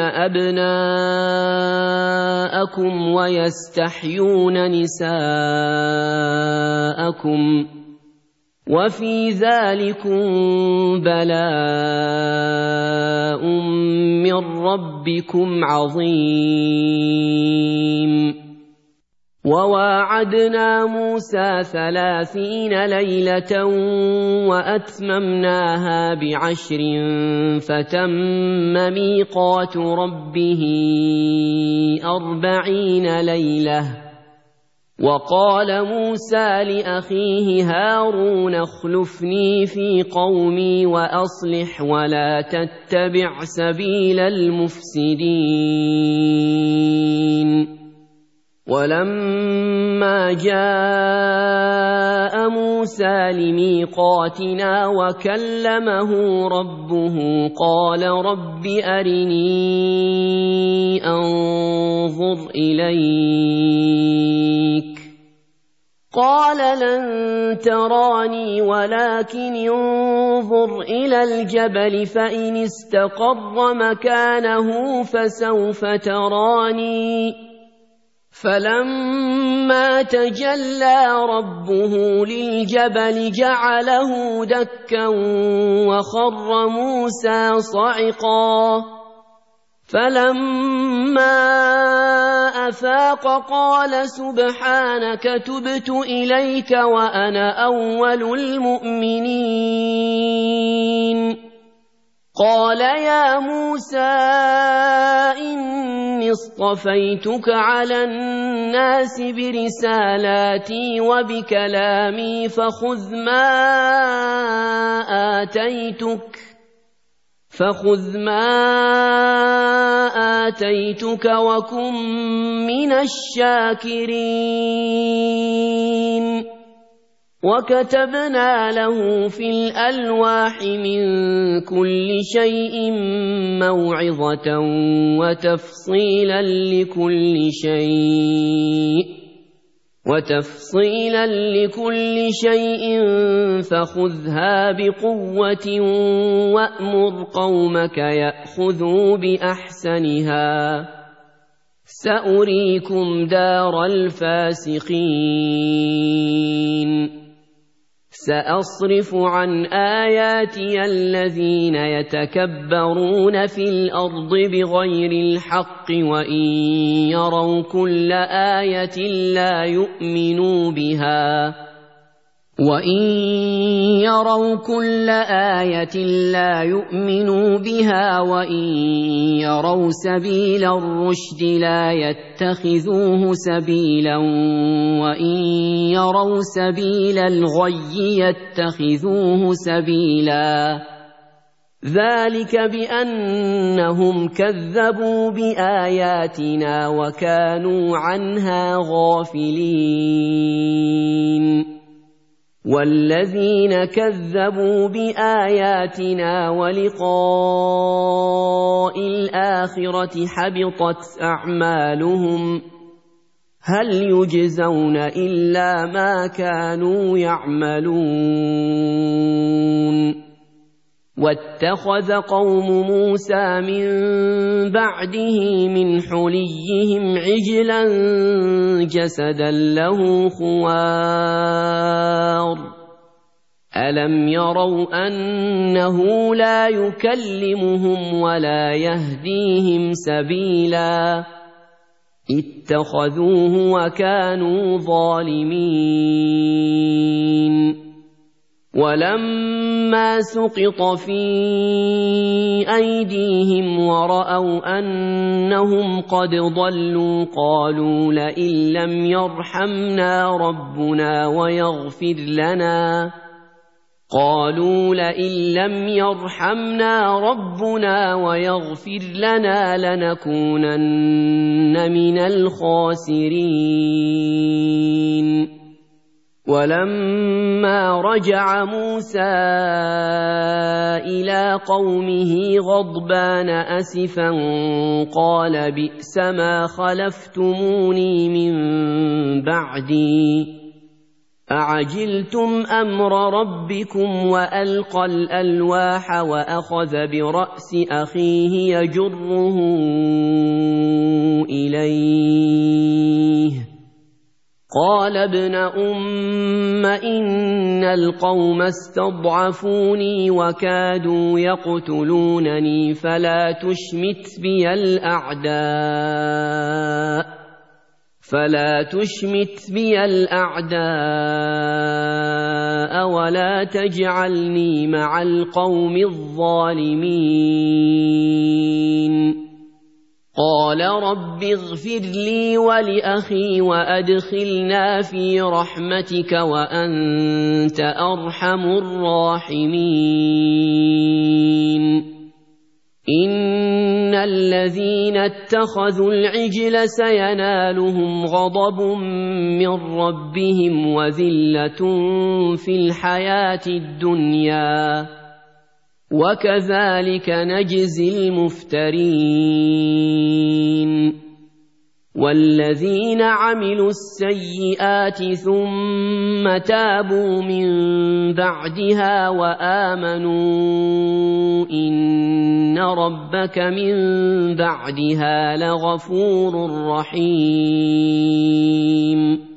أبناءكم ويستحيون نساءكم وفي ذلكم بلاء من ربكم عظيم وواعدنا موسى ثلاثين ليلة وأتممناها بعشر فتم ميقات ربه أربعين ليلة وقال موسى لأخيه هارون اخلفني في قومي وأصلح ولا تتبع سبيل المفسدين ولما جاء موسى لميقاتنا وكلمه ربه قال رب أرني أنظر إليك قال لن تراني ولكن انظر إلى الجبل فإن استقر مكانه فسوف تراني فلما تجلى ربه للجبل جعله دكا وخر موسى صعقا فلما أفاق قال سبحانك تبت إليك وأنا أول المؤمنين قال يا موسى إني اصطفيتك على الناس برسالاتي وبكلامي فخذ ما آتيتك فخذ ما آتيتك وكن من الشاكرين وكتبنا له في الألواح من كل شيء موعظة وتفصيلا لكل شيء وتفصيلا لكل شيء فخذها بقوة وأمر قومك يأخذوا بأحسنها سأريكم دار الفاسقين سأصرف عن آياتي الذين يتكبرون في الأرض بغير الحق وإن يروا كل آية لا يؤمنوا بها وإن يروا كل آية لا يؤمنوا بها وإن يروا سبيل الرشد لا يتخذوه سبيلا وإن يروا سبيل الغي يتخذوه سبيلا ذلك بأنهم كذبوا بآياتنا وكانوا عنها غافلين والذين كذبوا بآياتنا ولقاء الآخرة حبطت أعمالهم هل يجزون إلا ما كانوا يعملون واتخذ قوم موسى من بعده من حليهم عجلا جسدا له خوار ألم يروا أنه لا يكلمهم ولا يهديهم سبيلا اتخذوه وكانوا ظالمين ولما سقط في أيديهم ورأوا أنهم قد ضلوا قالوا لئن لم يرحمنا ربنا ويغفر لنا قالوا لئن لم يرحمنا ربنا ويغفر لنا لنكونن من الخاسرين ولما رجع موسى إلى قومه غضبان أسفا قال بئس ما خلفتموني من بعدي أعجلتم أمر ربكم وألقى الألواح وأخذ برأس أخيه يجره إليه قال ابن أم إن القوم استضعفوني وكادوا يقتلونني فلا تشمت بي الأعداء فلا تشمت بي الأعداء ولا تجعلني مع القوم الظالمين قال رب اغفر لي ولأخي وأدخلنا في رحمتك وأنت أرحم الراحمين إن الذين اتخذوا العجل سينالهم غضب من ربهم وذلة في الحياة الدنيا وكذلك نجزي المفترين والذين عملوا السيئات ثم تابوا من بعدها وآمنوا إن ربك من بعدها لغفور رحيم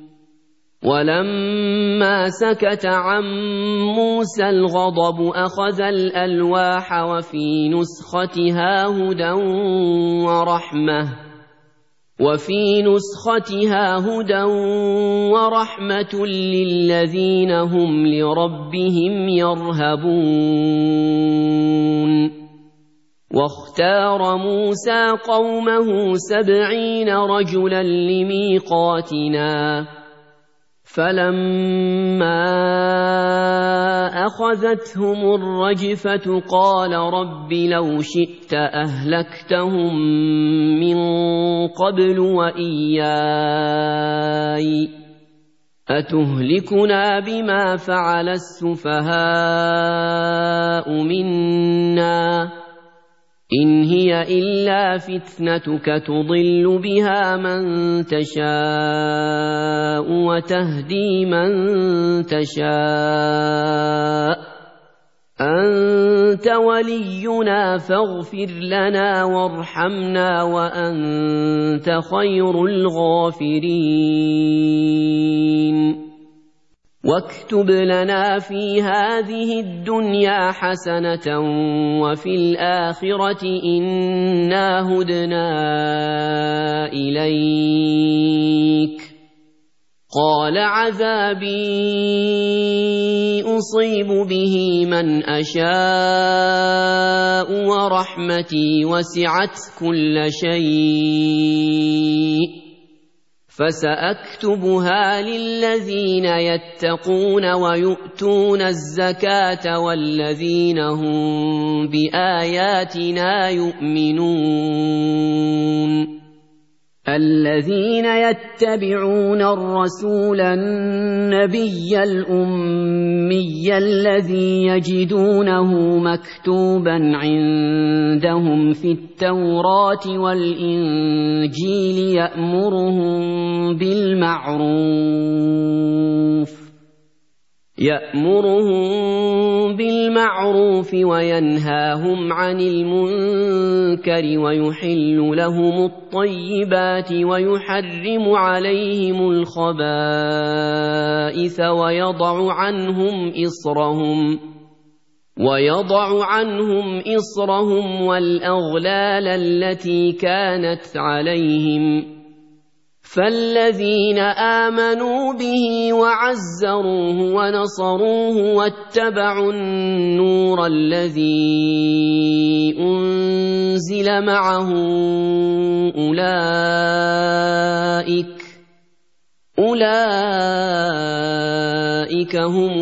ولما سكت عن موسى الغضب أخذ الألواح وفي نسختها هدى ورحمة وفي نسختها هدى ورحمة للذين هم لربهم يرهبون واختار موسى قومه سبعين رجلا لميقاتنا فلما أخذتهم الرجفة قال رب لو شئت أهلكتهم من قبل وإياي أتهلكنا بما فعل السفهاء منا إن هي إلا فتنتك تضل بها من تشاء وتهدي من تشاء أنت ولينا فاغفر لنا وارحمنا وأنت خير الغافرين واكتب لنا في هذه الدنيا حسنة وفي الآخرة إنا هدنا إليك قال عذابي أصيب به من أشاء ورحمتي وسعت كل شيء فسأكتبها للذين يتقون ويؤتون الزكاة والذين هم بآياتنا يؤمنون الذين يتبعون الرسول النبي الأمي الذي يجدونه مكتوبا عندهم في التوراة والإنجيل يأمرهم بالمعروف يأمرهم بالمعروف وينهاهم عن المنكر ويحل لهم الطيبات ويحرم عليهم الخبائث ويضع عنهم إصرهم ويضع عنهم إصرهم والأغلال التي كانت عليهم فالذين آمنوا به وعزروه ونصروه واتبعوا النور الذي أنزل معه أولئك أولئك هم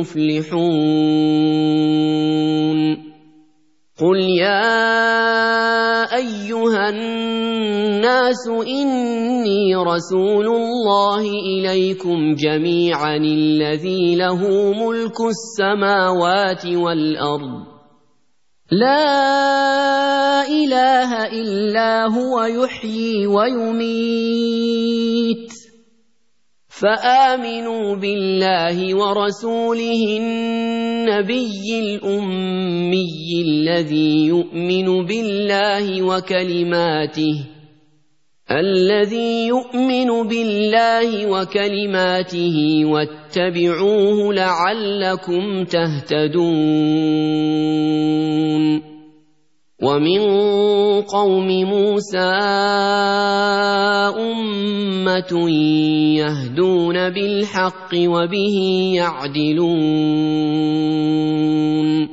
المفلحون قل يا أيها الناس إني رسول الله إليكم جميعا الذي له ملك السماوات والأرض لا إله إلا هو يحيي ويميت فآمنوا بالله ورسوله النبي الأمي الذي يؤمن بالله وكلماته الذي يؤمن بالله وكلماته واتبعوه لعلكم تهتدون ومن قوم موسى أمة يهدون بالحق وبه يعدلون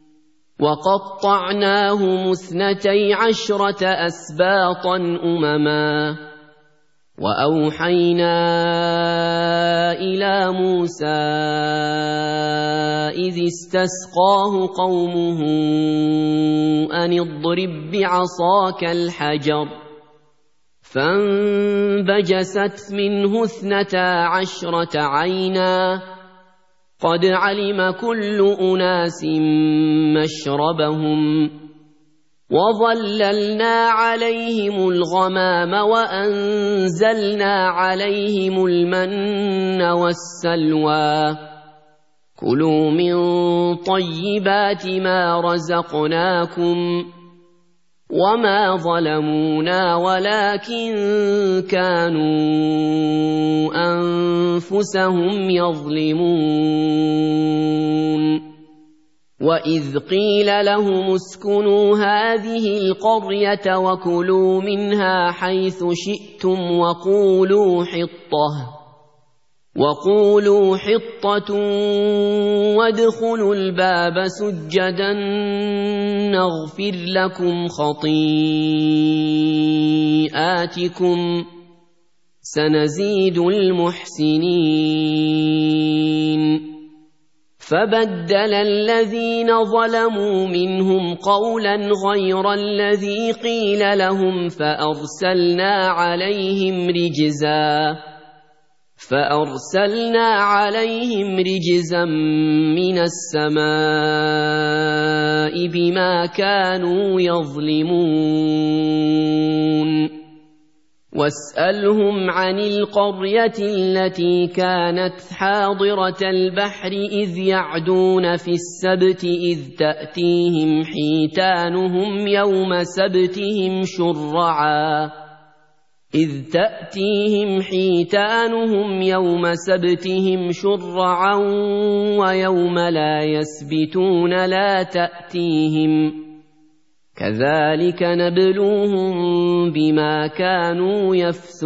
وقطعناهم اثنتي عشرة أسباطا أمما وأوحينا إلى موسى إذ استسقاه قومه أن اضرب بعصاك الحجر فانبجست منه اثنتا عشرة عينا قد علم كل أناس مشربهم وظللنا عليهم الغمام وأنزلنا عليهم المن والسلوى كلوا من طيبات ما رزقناكم وما ظلمونا ولكن كانوا أنفسهم يظلمون وإذ قيل لهم اسكنوا هذه القرية وكلوا منها حيث شئتم وقولوا حطة وقولوا حطة وادخلوا الباب سجدا نغفر لكم خطيئاتكم سنزيد المحسنين فبدل الذين ظلموا منهم قولا غير الذي قيل لهم فأرسلنا عليهم رجزا فأرسلنا عليهم رجزا من السماء بما كانوا يظلمون واسألهم عن القرية التي كانت حاضرة البحر إذ يعدون في السبت إذ تأتيهم حيتانهم يوم سبتهم شرعا إذ تأتيهم حيتانهم يوم سبتهم شرعا ويوم لا يسبتون لا تأتيهم كذلك نبلوهم بما كانوا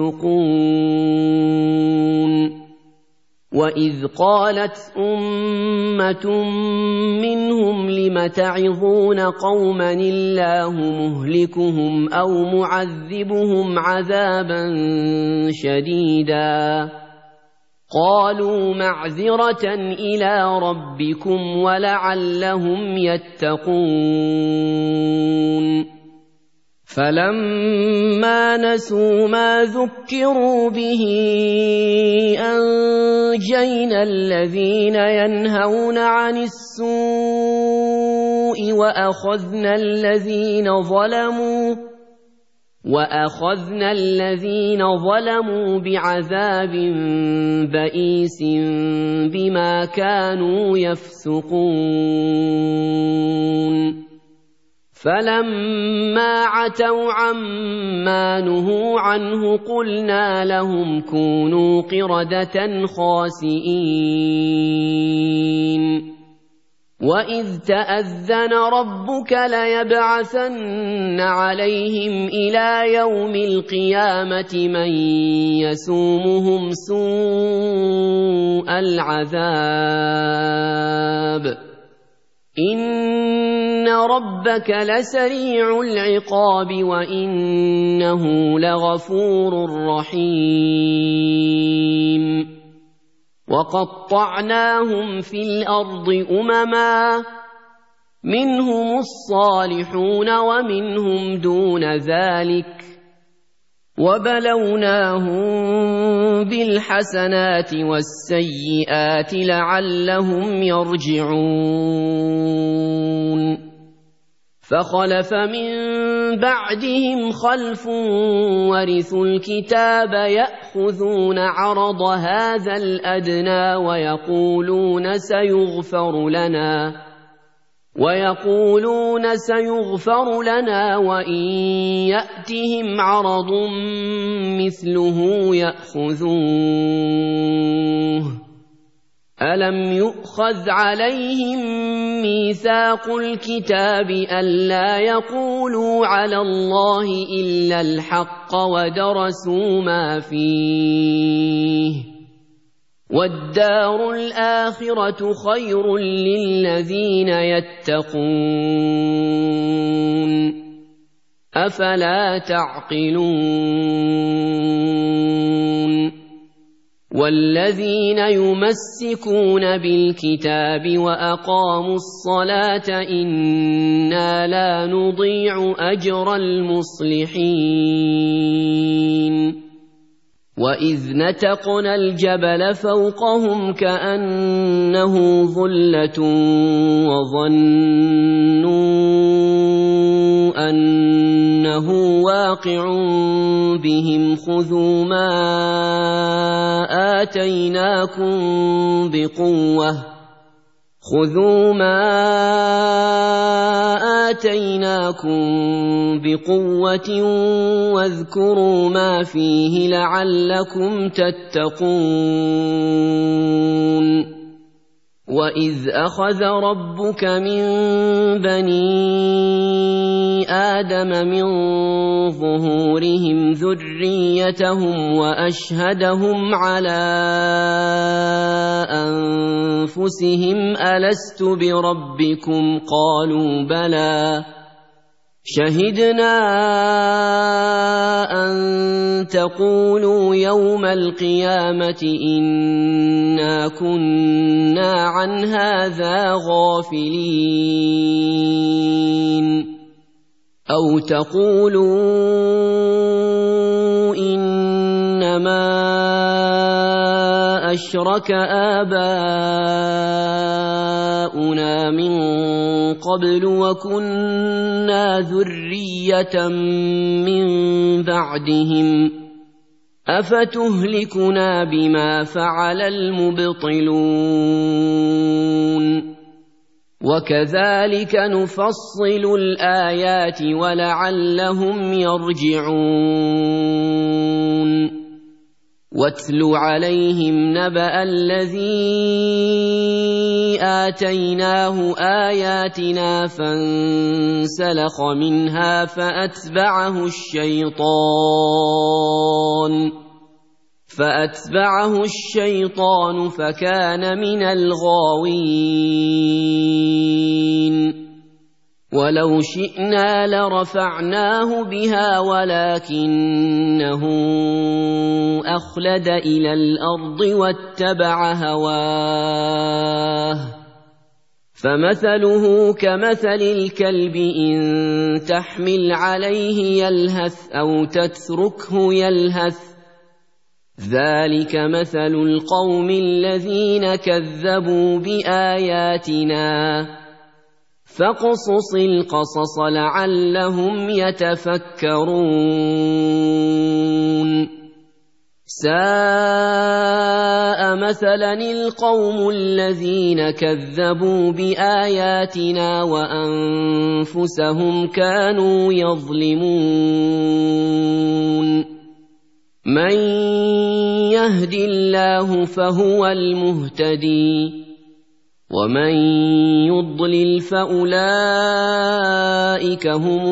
يفسقون وإذ قالت أمة منهم لم تعظون قوما الله مهلكهم أو معذبهم عذابا شديدا قالوا معذرة إلى ربكم ولعلهم يتقون فلما نسوا ما ذكروا به أنجينا الذين ينهون عن السوء وأخذنا الذين ظلموا وأخذنا الذين ظلموا بعذاب بئيس بما كانوا يفسقون فلما عتوا عما نهوا عنه قلنا لهم كونوا قردة خاسئين وإذ تأذن ربك ليبعثن عليهم إلى يوم القيامة من يسومهم سوء العذاب إن ربك لسريع العقاب وإنه لغفور رحيم وقطعناهم في الأرض أمما منهم الصالحون ومنهم دون ذلك وبلوناهم بالحسنات والسيئات لعلهم يرجعون فخلف من بعدهم خلف ورثوا الكتاب يأخذون عرض هذا الأدنى ويقولون سيغفر لنا ويقولون سيغفر لنا وإن يأتهم عرض مثله يأخذوه ألم يؤخذ عليهم ميثاق الكتاب ألا يقولوا على الله إلا الحق ودرسوا ما فيه والدار الآخرة خير للذين يتقون أفلا تعقلون والذين يمسكون بالكتاب وأقاموا الصلاة إنا لا نضيع أجر المصلحين وإذ نتقنا الجبل فوقهم كأنه ظلة وظنوا أنه واقع بهم خذوا ما آتيناكم بقوة خذوا ما آتيناكم بقوة واذكروا ما فيه لعلكم تتقون وإذ أخذ ربك من بني آدم من ظهورهم ذريتهم وأشهدهم على أنفسهم ألست بربكم قالوا بلى شهدنا أن تقولوا يوم القيامة إنا كنا عن هذا غافلين أو تقولوا إنما أشرك آباؤنا من قبل وكنا ذرية من بعدهم أفتهلكنا بما فعل المبطلون وكذلك نفصل الآيات ولعلهم يرجعون واتل عليهم نبأ الذي آتيناه آياتنا فانسلخ منها فأتبعه الشيطان فأتبعه الشيطان فكان من الغاوين ولو شئنا لرفعناه بها ولكنه أخلد إلى الأرض واتبع هواه فمثله كمثل الكلب إن تحمل عليه يلهث أو تتركه يلهث ذلك مثل القوم الذين كذبوا بآياتنا فاقصص القصص لعلهم يتفكرون ساء مثلا القوم الذين كذبوا بآياتنا وأنفسهم كانوا يظلمون من يهد الله فهو المهتدي ومن يضلل فأولئك هم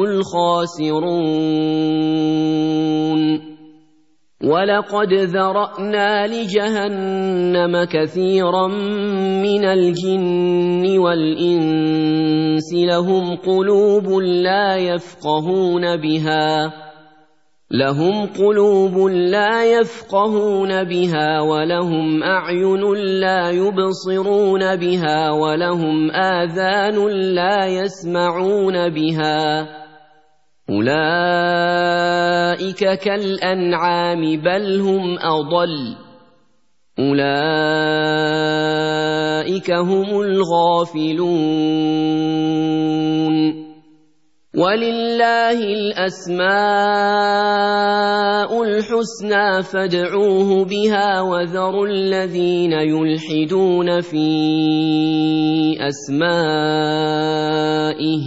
الخاسرون ولقد ذرأنا لجهنم كثيرا من الجن والإنس لهم قلوب لا يفقهون بها لهم قلوب لا يفقهون بها ولهم أعين لا يبصرون بها ولهم آذان لا يسمعون بها أولئك كالأنعام بل هم أضل أولئك هم الغافلون ولله الأسماء الحسنى فادعوه بها وذروا الذين يلحدون في أسمائه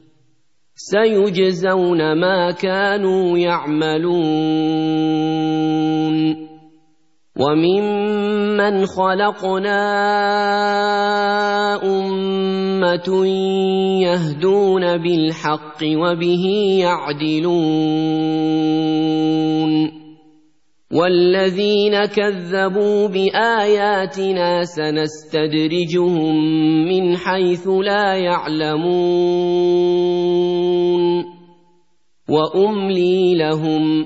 سيجزون ما كانوا يعملون وممن خلقنا أمة يهدون بالحق وبه يعدلون والذين كذبوا بآياتنا سنستدرجهم من حيث لا يعلمون وأملي لهم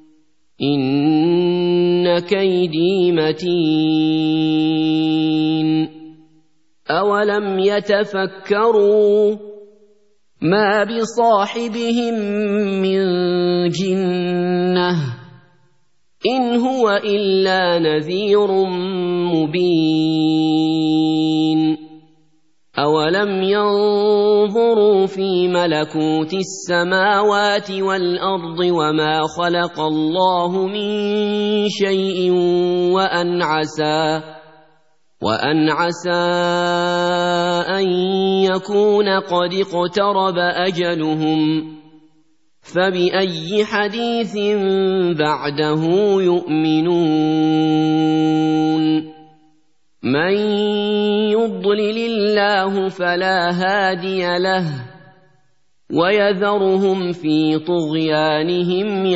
إن كيدي متين أولم يتفكروا ما بصاحبهم من جنة إن هو إلا نذير مبين أولم ينظروا في ملكوت السماوات والأرض وما خلق الله من شيء وأن عسى وأن عسى أن يكون قد اقترب أجلهم فبأي حديث بعده يؤمنون من يضلل الله فلا هادي له ويذرهم في طغيانهم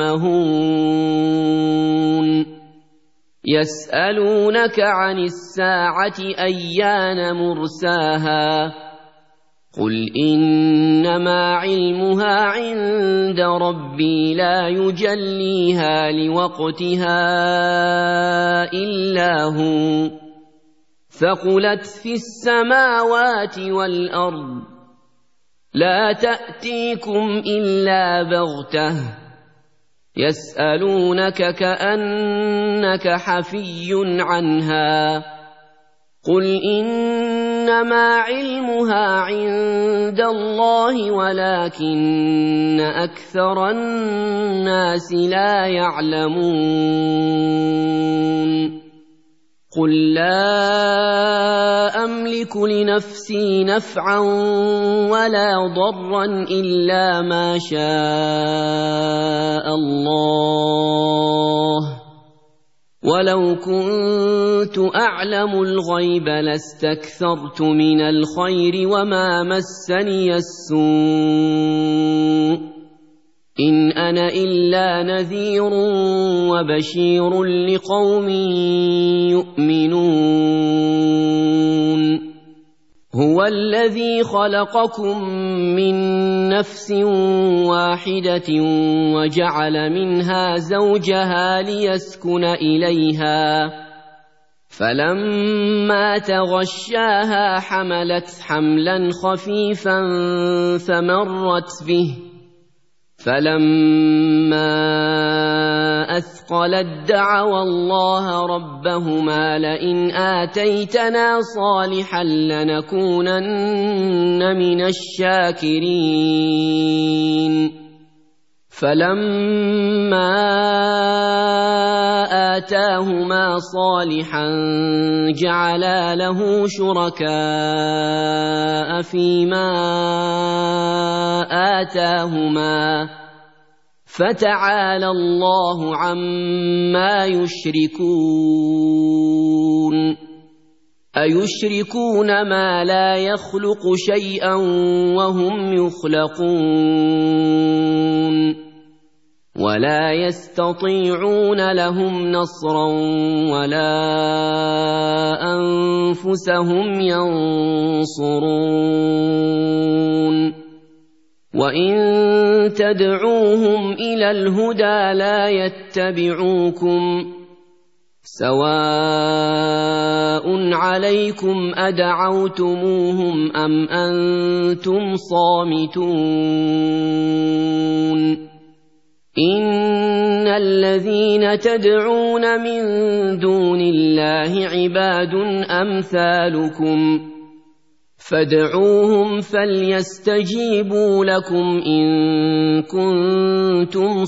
يعمهون يسألونك عن الساعة أيان مرساها قل إنما علمها عند ربي لا يجليها لوقتها إلا هو ثقلت في السماوات والأرض لا تأتيكم إلا بغتة يسألونك كأنك حفي عنها قل إنما علمها عند الله ولكن أكثر الناس لا يعلمون قل لا أملك لنفسي نفعا ولا ضرا إلا ما شاء الله ولو كنت أعلم الغيب لاستكثرت من الخير وما مسني السوء إن أنا إلا نذير وبشير لقوم يؤمنون هو الذي خلقكم من نفس واحدة وجعل منها زوجها ليسكن إليها فلما تغشاها حملت حملا خفيفا فمرت به فلما أثقلت دعوا الله ربهما لئن آتيتنا صالحا لنكونن من الشاكرين فلما آتاهما صالحا جعلا له شركاء فيما آتاهما فتعالى الله عما يشركون أيشركون ما لا يخلق شيئا وهم يخلقون ولا يستطيعون لهم نصرا ولا أنفسهم ينصرون وإن تدعوهم إلى الهدى لا يتبعوكم سواء عليكم أدعوتموهم أم أنتم صامتون إن الذين تدعون من دون الله عباد أمثالكم فادعوهم فليستجيبوا لكم إن كنتم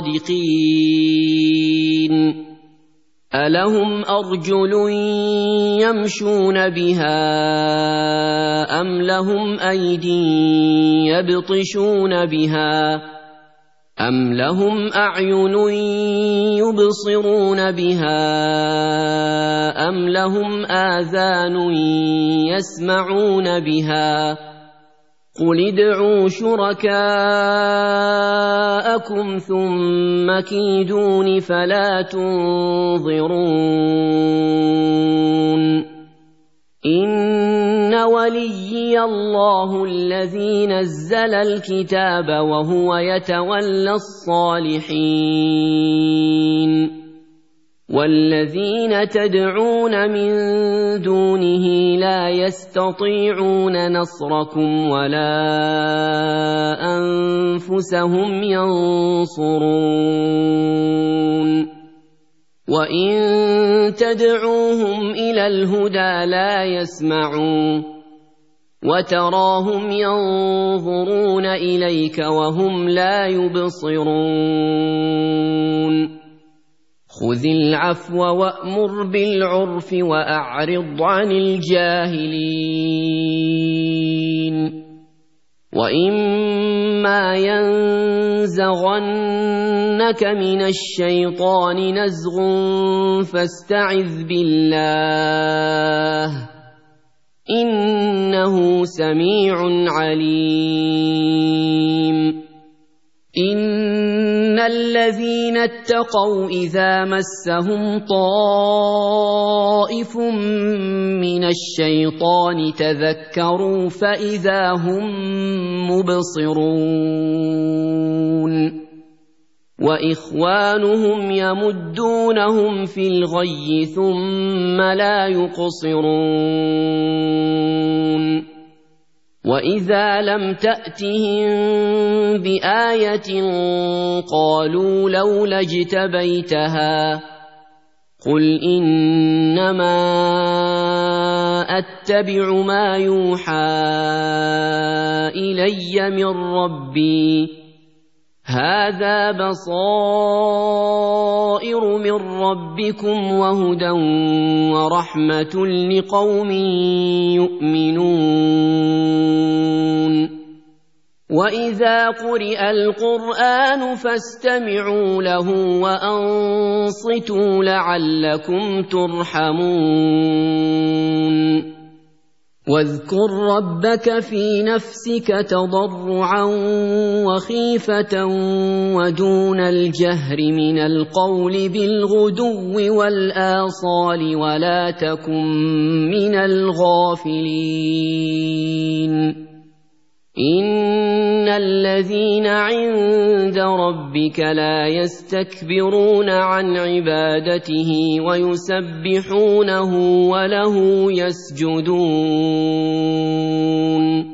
صادقين ألهم أرجل يمشون بها أم لهم أيدي يبطشون بها أم لهم أعين يبصرون بها أم لهم آذان يسمعون بها قل ادعوا شركاءكم ثم كيدون فلا تنظرون إن وليي الله الذي نزل الكتاب وهو يتولى الصالحين والذين تدعون من دونه لا يستطيعون نصركم ولا أنفسهم ينصرون وإن تدعوهم إلى الهدى لا يسمعوا وتراهم ينظرون إليك وهم لا يبصرون خذ العفو وأمر بالعرف وأعرض عن الجاهلين وإما ينزغنك من الشيطان نزغ فاستعذ بالله إنه سميع عليم إن الذين اتقوا إذا مسهم طائف من الشيطان تذكروا فإذا هم مبصرون وإخوانهم يمدونهم في الغي ثم لا يقصرون وإذا لم تأتهم بآية قالوا لولا اجتبيتها قل إنما أتبع ما يوحى إلي من ربي هذا بصائر من ربكم وهدى ورحمة لقوم يؤمنون وإذا قرئ القرآن فاستمعوا له وأنصتوا لعلكم ترحمون واذكر ربك في نفسك تضرعا وخيفة ودون الجهر من القول بالغدو والآصال ولا تكن من الغافلين إن الذين عند ربك لا يستكبرون عن عبادته ويسبحونه وله يسجدون